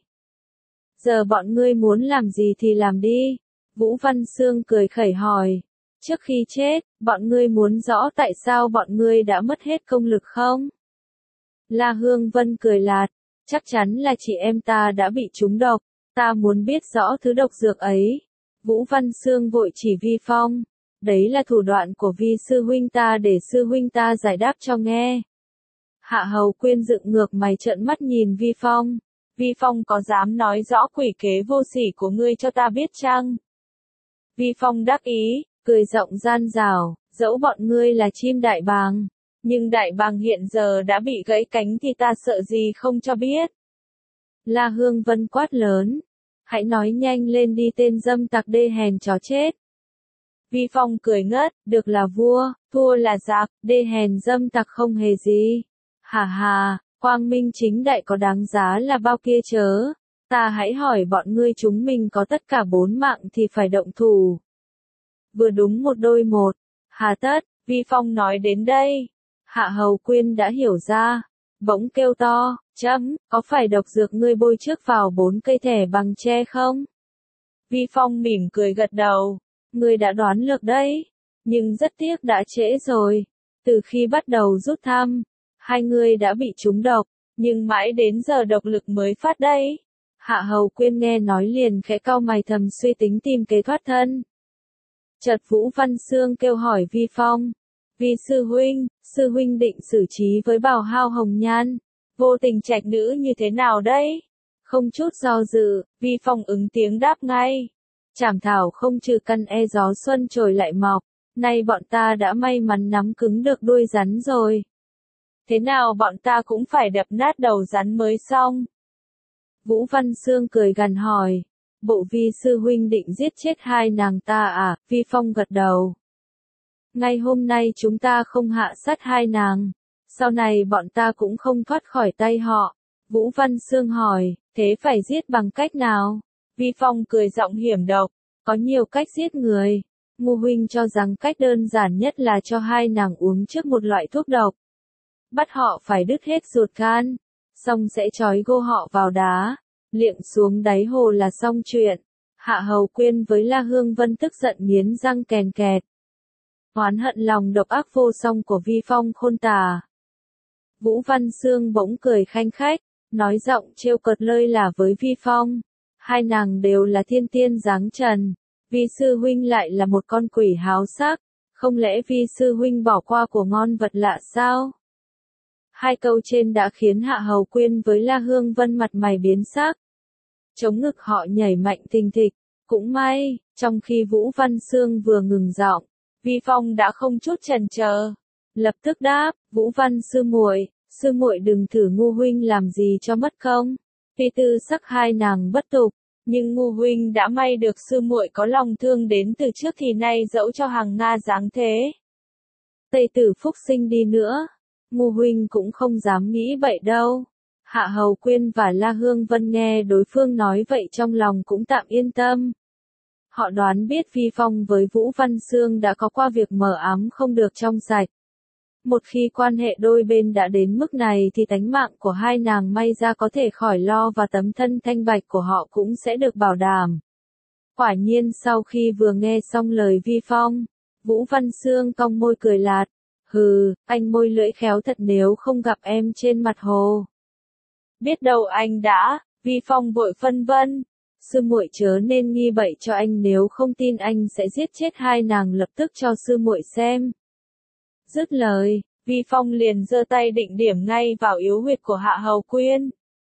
Giờ bọn ngươi muốn làm gì thì làm đi. Vũ Văn Xương cười khẩy hỏi, trước khi chết, bọn ngươi muốn rõ tại sao bọn ngươi đã mất hết công lực không? La Hương Vân cười lạt, chắc chắn là chị em ta đã bị trúng độc, ta muốn biết rõ thứ độc dược ấy. Vũ Văn Xương vội chỉ Vi Phong, đấy là thủ đoạn của Vi sư huynh ta để sư huynh ta giải đáp cho nghe. Hạ Hầu Quyên dựng ngược mày trợn mắt nhìn Vi Phong, Vi Phong có dám nói rõ quỷ kế vô sỉ của ngươi cho ta biết chăng? Vi Phong đắc ý, cười rộng gian rào, dẫu bọn ngươi là chim đại bàng, nhưng đại bàng hiện giờ đã bị gãy cánh thì ta sợ gì không cho biết. La Hương Vân quát lớn, hãy nói nhanh lên đi tên dâm tặc đê hèn chó chết. Vi Phong cười ngất, được là vua, thua là giặc, đê hèn dâm tặc không hề gì. Hà hà, quang minh chính đại có đáng giá là bao kia chớ. Ta hãy hỏi bọn ngươi chúng mình có tất cả bốn mạng thì phải động thủ. Vừa đúng một đôi một. Hà tất, Vi Phong nói đến đây. Hạ Hầu Quyên đã hiểu ra. Bỗng kêu to, chấm, có phải độc dược ngươi bôi trước vào bốn cây thẻ bằng tre không? Vi Phong mỉm cười gật đầu. Ngươi đã đoán được đấy. Nhưng rất tiếc đã trễ rồi. Từ khi bắt đầu rút thăm, hai người đã bị trúng độc, nhưng mãi đến giờ độc lực mới phát đấy. Hạ Hầu Quyên nghe nói liền khẽ cau mày thầm suy tính tìm kế thoát thân. Chợt Vũ Văn Xương kêu hỏi Vi Phong, Vi sư huynh, sư huynh định xử trí với Bào Hao Hồng Nhan, vô tình trạch nữ như thế nào đấy? Không chút do dự, Vi Phong ứng tiếng đáp ngay. Trảm thảo không trừ căn e gió xuân trồi lại mọc, nay bọn ta đã may mắn nắm cứng được đuôi rắn rồi. Thế nào bọn ta cũng phải đập nát đầu rắn mới xong. Vũ Văn Xương cười gằn hỏi, bộ Vi sư huynh định giết chết hai nàng ta à? Vi Phong gật đầu. Ngay hôm nay chúng ta không hạ sát hai nàng, sau này bọn ta cũng không thoát khỏi tay họ. Vũ Văn Xương hỏi, thế phải giết bằng cách nào? Vi Phong cười giọng hiểm độc, có nhiều cách giết người. Ngô huynh cho rằng cách đơn giản nhất là cho hai nàng uống trước một loại thuốc độc. Bắt họ phải đứt hết ruột gan, xong sẽ trói gô họ vào đá, liệng xuống đáy hồ là xong chuyện. Hạ Hầu Quyên với La Hương Vân tức giận nghiến răng kèn kẹt. Oán hận lòng độc ác vô song của Vi Phong khôn tả. Vũ Văn Sương bỗng cười khanh khách, nói giọng trêu cợt lơi là với Vi Phong. Hai nàng đều là thiên tiên dáng trần. Vi sư huynh lại là một con quỷ háo sắc. Không lẽ Vi sư huynh bỏ qua của ngon vật lạ sao? Hai câu trên đã khiến Hạ Hầu Quyên với La Hương Vân mặt mày biến sắc. Chống ngực họ nhảy mạnh thình thịch. Cũng may, trong khi Vũ Văn Sương vừa ngừng giọng, Vi Phong đã không chút chần chờ, lập tức đáp, Vũ Văn sư muội, sư muội đừng thử ngu huynh làm gì cho mất công. Tuy tư sắc hai nàng bất tục, nhưng ngu huynh đã may được sư muội có lòng thương đến từ trước thì nay dẫu cho hàng Nga dáng thế. Tây tử phúc sinh đi nữa, ngu huynh cũng không dám nghĩ bậy đâu. Hạ Hầu Quyên và La Hương Vân nghe đối phương nói vậy trong lòng cũng tạm yên tâm. Họ đoán biết Vi Phong với Vũ Văn Sương đã có qua việc mờ ám không được trong sạch. Một khi quan hệ đôi bên đã đến mức này thì tánh mạng của hai nàng may ra có thể khỏi lo và tấm thân thanh bạch của họ cũng sẽ được bảo đảm. Quả nhiên sau khi vừa nghe xong lời Vi Phong, Vũ Văn Sương cong môi cười lạt. Hừ, anh môi lưỡi khéo thật nếu không gặp em trên mặt hồ. Biết đâu anh đã, Vi Phong vội phân vân. Sư muội chớ nên nghi bậy cho anh, nếu không tin anh sẽ giết chết hai nàng lập tức cho sư muội xem. Dứt lời, Vi Phong liền giơ tay định điểm ngay vào yếu huyệt của Hạ Hầu Quyên.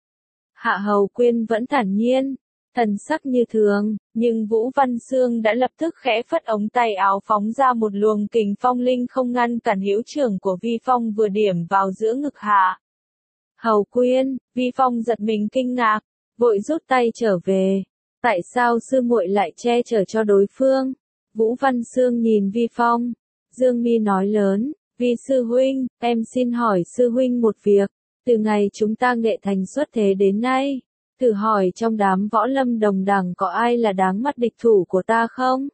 Hạ Hầu Quyên vẫn thản nhiên, thần sắc như thường, nhưng Vũ Văn Sương đã lập tức khẽ phất ống tay áo phóng ra một luồng kình phong linh không ngăn cản hữu trưởng của Vi Phong vừa điểm vào giữa ngực Hạ Hầu Quyên. Vi Phong giật mình kinh ngạc, vội rút tay trở về. Tại sao sư muội lại che chở cho đối phương? Vũ Văn Sương nhìn Vi Phong, dương mi nói lớn, Vi sư huynh, em xin hỏi sư huynh một việc. Từ ngày chúng ta nghệ thành xuất thế đến nay, thử hỏi trong đám võ lâm đồng đẳng có ai là đáng mắt địch thủ của ta không?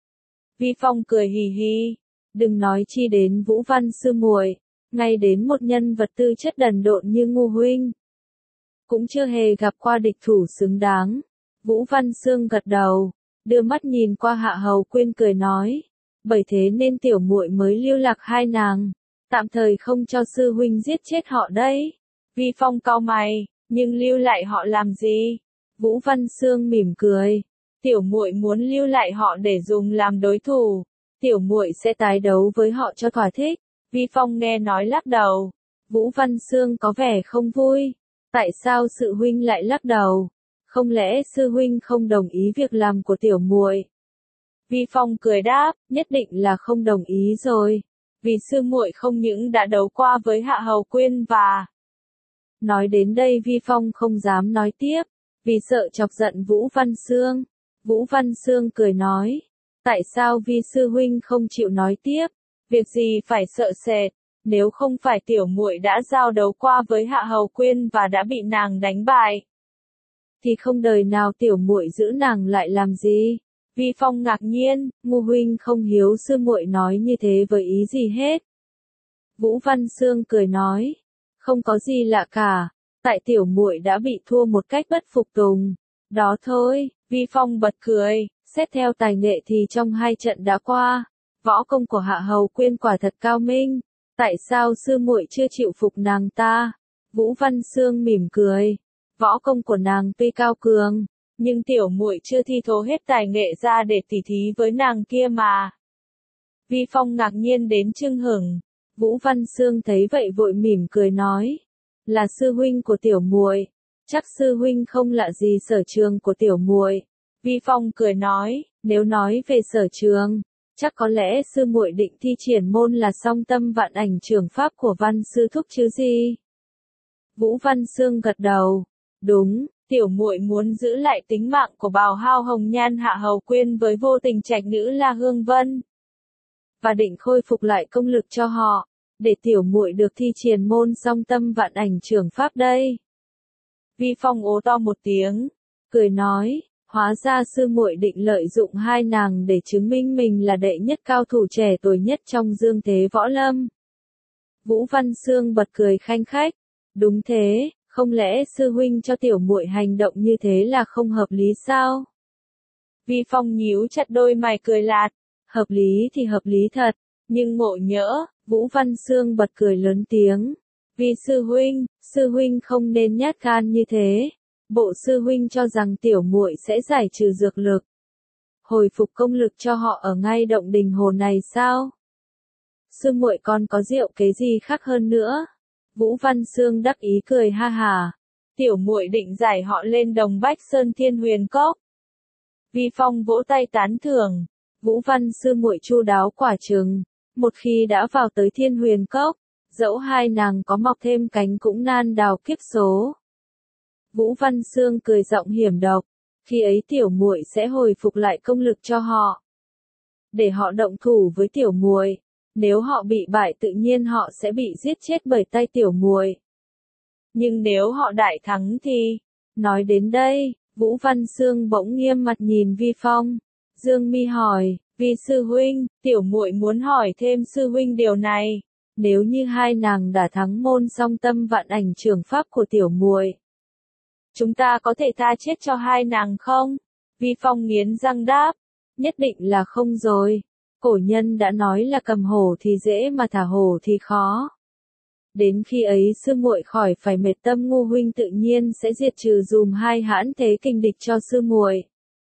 Vi Phong cười hì hì, đừng nói chi đến Vũ Văn sư muội, ngay đến một nhân vật tư chất đần độn như ngu huynh cũng chưa hề gặp qua địch thủ xứng đáng. Vũ Văn Sương gật đầu, đưa mắt nhìn qua Hạ Hầu Quyên cười nói, bởi thế nên tiểu muội mới lưu lạc hai nàng, tạm thời không cho sư huynh giết chết họ đấy. Vi Phong cau mày, nhưng lưu lại họ làm gì? Vũ Văn Sương mỉm cười, tiểu muội muốn lưu lại họ để dùng làm đối thủ, tiểu muội sẽ tái đấu với họ cho thỏa thích. Vi Phong nghe nói lắc đầu, Vũ Văn Sương có vẻ không vui. Tại sao sư huynh lại lắc đầu? Không lẽ sư huynh không đồng ý việc làm của tiểu muội? Vi Phong cười đáp, nhất định là không đồng ý rồi, vì sư muội không những đã đấu qua với Hạ Hầu Quyên và... Nói đến đây Vi Phong không dám nói tiếp, vì sợ chọc giận Vũ Văn Sương. Vũ Văn Sương cười nói, tại sao Vi sư huynh không chịu nói tiếp? Việc gì phải sợ sệt? Nếu không phải tiểu muội đã giao đấu qua với Hạ Hầu Quyên và đã bị nàng đánh bại, thì không đời nào tiểu muội giữ nàng lại làm gì? Vi Phong ngạc nhiên, ngu huynh không hiếu sư muội nói như thế với ý gì hết? Vũ Văn Sương cười nói, không có gì lạ cả, tại tiểu muội đã bị thua một cách bất phục tùng, đó thôi. Vi Phong bật cười, xét theo tài nghệ thì trong hai trận đã qua, võ công của Hạ Hầu Quyên quả thật cao minh. Tại sao sư muội chưa chịu phục nàng ta? Vũ Văn Sương mỉm cười, võ công của nàng tuy cao cường, nhưng tiểu muội chưa thi thố hết tài nghệ ra để tỉ thí với nàng kia mà. Vi Phong ngạc nhiên đến chưng hửng. Vũ Văn Sương thấy vậy vội mỉm cười nói, là sư huynh của tiểu muội, chắc sư huynh không lạ gì sở trường của tiểu muội. Vi Phong cười nói, nếu nói về sở trường, chắc có lẽ sư muội định thi triển môn là song tâm vạn ảnh trưởng pháp của Văn sư thúc chứ gì? Vũ Văn Sương gật đầu, đúng, tiểu muội muốn giữ lại tính mạng của Bào Hao Hồng Nhan Hạ Hầu Quyên với vô tình trạch nữ La Hương Vân, và định khôi phục lại công lực cho họ, để tiểu muội được thi triển môn song tâm vạn ảnh trưởng pháp đây. Vi Phong ố to một tiếng, cười nói, hóa ra sư muội định lợi dụng hai nàng để chứng minh mình là đệ nhất cao thủ trẻ tuổi nhất trong dương thế võ lâm. Vũ Văn Sương bật cười khanh khách, đúng thế, không lẽ sư huynh cho tiểu muội hành động như thế là không hợp lý sao? Vi Phong nhíu chặt đôi mày cười lạt, hợp lý thì hợp lý thật, Nhưng ngộ nhỡ, Vũ Văn Xương bật cười lớn tiếng. Vì sư huynh, sư huynh không nên nhát gan như thế. Bộ sư huynh cho rằng tiểu muội sẽ giải trừ dược lực, hồi phục công lực cho họ ở ngay động đình hồ này sao? Sư muội còn có diệu kế gì khác hơn nữa? Vũ Văn Xương đắc ý cười ha hà. Tiểu muội định giải họ lên đồng Bách Sơn Thiên Huyền Cốc. Vi Phong vỗ tay tán thưởng. Vũ Văn sư muội chu đáo quả chừng. Một khi đã vào tới Thiên Huyền Cốc, dẫu hai nàng có mọc thêm cánh cũng nan đào kiếp số. Vũ Văn Xương cười giọng hiểm độc. Khi ấy tiểu muội sẽ hồi phục lại công lực cho họ, để họ động thủ với tiểu muội. Nếu họ bị bại tự nhiên họ sẽ bị giết chết bởi tay tiểu muội. Nhưng nếu họ đại thắng thì... Nói đến đây, Vũ Văn Xương bỗng nghiêm mặt nhìn Vi Phong. Dương mi hỏi, Vi sư huynh, tiểu muội muốn hỏi thêm sư huynh điều này. Nếu như hai nàng đã thắng môn song tâm vạn ảnh trường pháp của tiểu muội, chúng ta có thể tha chết cho hai nàng không? Vi Phong nghiến răng đáp. Nhất định là không rồi. Cổ nhân đã nói là cầm hổ thì dễ mà thả hổ thì khó. Đến khi ấy sư muội khỏi phải mệt tâm, ngu huynh tự nhiên sẽ diệt trừ dùm hai hãn thế kình địch cho sư muội.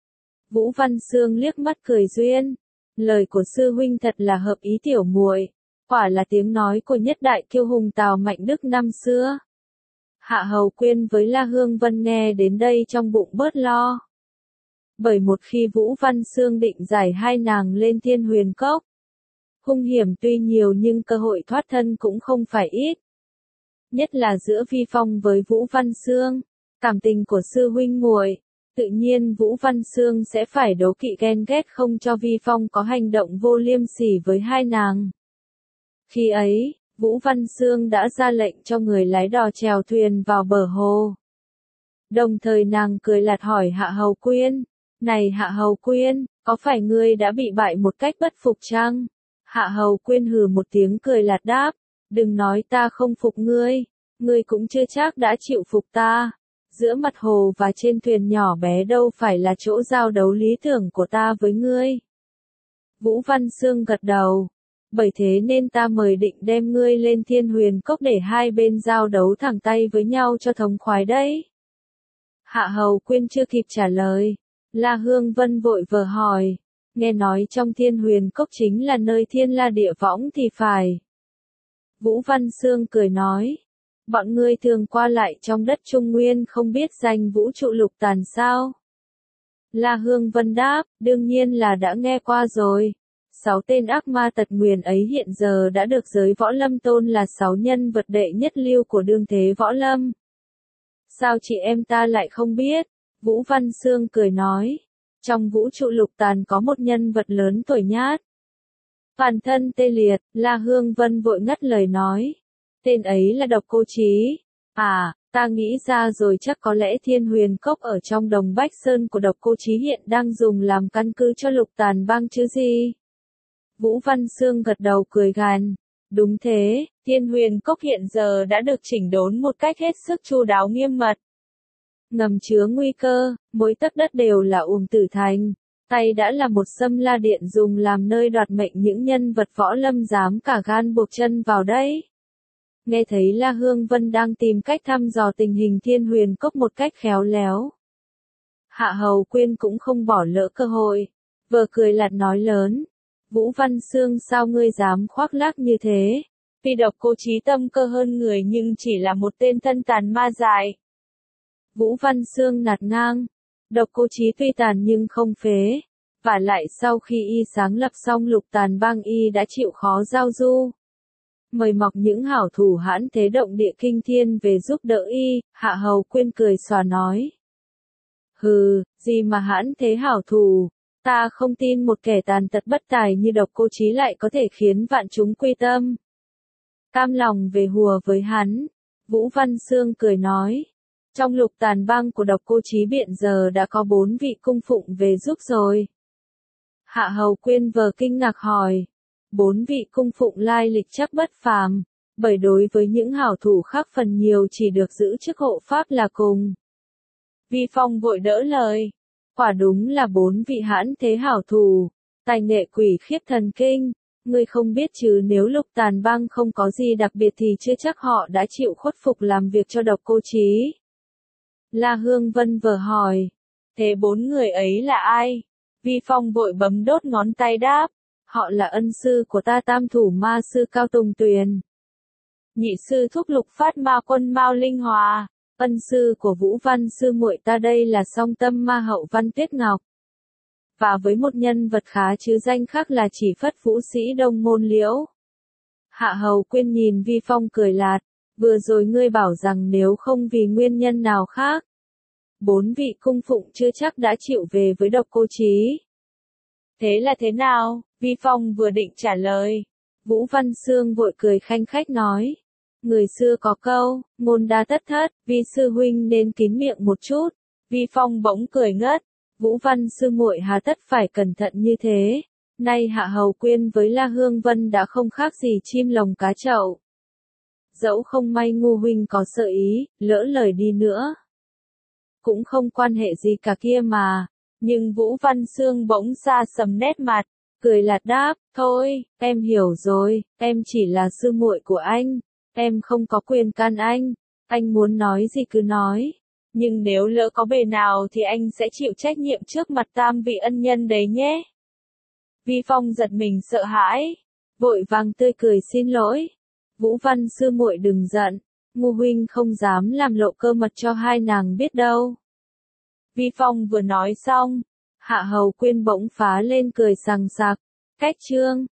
Vũ Văn Xương liếc mắt cười duyên. Lời của sư huynh thật là hợp ý tiểu muội. Quả là tiếng nói của nhất đại kiêu hùng Tào Mạnh Đức năm xưa. Hạ Hầu Quyên với La Hương Vân nghe đến đây trong bụng bớt lo. Bởi một khi Vũ Văn Xương định giải hai nàng lên Thiên Huyền Cốc, hung hiểm tuy nhiều nhưng cơ hội thoát thân cũng không phải ít. Nhất là giữa Vi Phong với Vũ Văn Xương, cảm tình của sư huynh muội, tự nhiên Vũ Văn Xương sẽ phải đố kỵ ghen ghét không cho Vi Phong có hành động vô liêm sỉ với hai nàng. Khi ấy, Vũ Văn Xương đã ra lệnh cho người lái đò chèo thuyền vào bờ hồ. Đồng thời nàng cười lạt hỏi Hạ Hầu Quyên. Này Hạ Hầu Quyên, có phải ngươi đã bị bại một cách bất phục chăng? Hạ Hầu Quyên hừ một tiếng cười lạt đáp. Đừng nói ta không phục ngươi. Ngươi cũng chưa chắc đã chịu phục ta. Giữa mặt hồ và trên thuyền nhỏ bé đâu phải là chỗ giao đấu lý tưởng của ta với ngươi. Vũ Văn Xương gật đầu. Bởi thế nên ta mời định đem ngươi lên Thiên Huyền Cốc để hai bên giao đấu thẳng tay với nhau cho thống khoái đấy. Hạ Hầu Quyên chưa kịp trả lời. La Hương Vân vội vờ hỏi. Nghe nói trong Thiên Huyền Cốc chính là nơi thiên la địa võng thì phải. Vũ Văn Xương cười nói. Bọn ngươi thường qua lại trong đất Trung Nguyên không biết danh vũ trụ lục tàn sao? La Hương Vân đáp, đương nhiên là đã nghe qua rồi. Sáu tên ác ma tật nguyền ấy hiện giờ đã được giới võ lâm tôn là sáu nhân vật đệ nhất lưu của đương thế võ lâm. Sao chị em ta lại không biết? Vũ Văn Xương cười nói. Trong vũ trụ lục tàn có một nhân vật lớn tuổi nhát, toàn thân tê liệt. La Hương Vân vội ngắt lời nói. Tên ấy là Độc Cô Chí. À, ta nghĩ ra rồi, chắc có lẽ Thiên Huyền Cốc ở trong đồng Bách Sơn của Độc Cô Chí hiện đang dùng làm căn cứ cho lục tàn bang chứ gì? Vũ Văn Xương gật đầu cười gằn. Đúng thế, Thiên Huyền Cốc hiện giờ đã được chỉnh đốn một cách hết sức chu đáo nghiêm mật. Ngầm chứa nguy cơ, mỗi tấc đất đều là Uổng Tử Thành. Tay đã là một Xâm La Điện dùng làm nơi đoạt mệnh những nhân vật võ lâm dám cả gan buộc chân vào đấy. Nghe thấy La Hương Vân đang tìm cách thăm dò tình hình Thiên Huyền Cốc một cách khéo léo, Hạ Hầu Quyên cũng không bỏ lỡ cơ hội, vừa cười lạt nói lớn. Vũ Văn Xương, sao ngươi dám khoác lác như thế? Tuy Độc Cô Chí tâm cơ hơn người nhưng chỉ là một tên thân tàn ma dại. Vũ Văn Xương nạt ngang. Độc Cô Chí tuy tàn nhưng không phế. Và lại sau khi y sáng lập xong lục tàn bang, y đã chịu khó giao du, mời mọc những hảo thủ hãn thế động địa kinh thiên về giúp đỡ y. Hạ Hầu Quyên cười xòa nói. Hừ, gì mà hãn thế hảo thủ, ta không tin một kẻ tàn tật bất tài như Độc Cô Chí lại có thể khiến vạn chúng quy tâm, cam lòng về hùa với hắn. Vũ Văn Xương cười nói. Trong lục tàn bang của Độc Cô Chí hiện giờ đã có bốn vị cung phụng về giúp rồi. Hạ Hầu Quyên vờ kinh ngạc hỏi. Bốn vị cung phụng lai lịch chắc bất phàm, bởi đối với những hảo thủ khác phần nhiều chỉ được giữ chức hộ pháp là cùng. Vi Phong vội đỡ lời. Quả đúng là bốn vị hãn thế hảo thủ, tài nghệ quỷ khiếp thần kinh. Ngươi không biết chứ, nếu Lục Tàn Bang không có gì đặc biệt thì chưa chắc họ đã chịu khuất phục làm việc cho Độc Cô Chí. La Hương Vân vờ hỏi. Thế bốn người ấy là ai? Vi Phong vội bấm đốt ngón tay đáp. Họ là ân sư của ta Tam Thủ Ma Sư Cao Tùng Tuyền. Nhị sư thúc Lục Phát Ma Quân Mao Linh Hòa. Ân sư của Vũ Văn sư muội ta đây là Song Tâm Ma Hậu Văn Tuyết Ngọc. Và với một nhân vật khá chứ danh khác là Chỉ Phất Vũ Sĩ Đông Môn Liễu. Hạ Hầu Quyên nhìn Vi Phong cười lạt. Vừa rồi ngươi bảo rằng nếu không vì nguyên nhân nào khác, bốn vị cung phụng chưa chắc đã chịu về với Độc Cô Chí. Thế là thế nào? Vi Phong vừa định trả lời. Vũ Văn Xương vội cười khanh khách nói. Người xưa có câu, môn đa tất thất, Vi sư huynh nên kín miệng một chút. Vi Phong bỗng cười ngất. Vũ Văn sư muội hà tất phải cẩn thận như thế. Nay Hạ Hầu Quyên với La Hương Vân đã không khác gì chim lồng cá chậu. Dẫu không may Ngô huynh có sợ ý, lỡ lời đi nữa, cũng không quan hệ gì cả kia mà. Nhưng Vũ Văn Xương bỗng xa sầm nét mặt, cười lạt đáp, thôi, em hiểu rồi, em chỉ là sư muội của anh, em không có quyền can anh, anh muốn nói gì cứ nói, nhưng nếu lỡ có bề nào thì anh sẽ chịu trách nhiệm trước mặt tam vị ân nhân đấy nhé. Vi Phong giật mình sợ hãi, vội vàng tươi cười xin lỗi. Vũ Văn sư muội đừng giận, Ngô huynh không dám làm lộ cơ mật cho hai nàng biết đâu. Vi Phong vừa nói xong, Hạ Hầu Quyên bỗng phá lên cười sằng sặc. Cách chương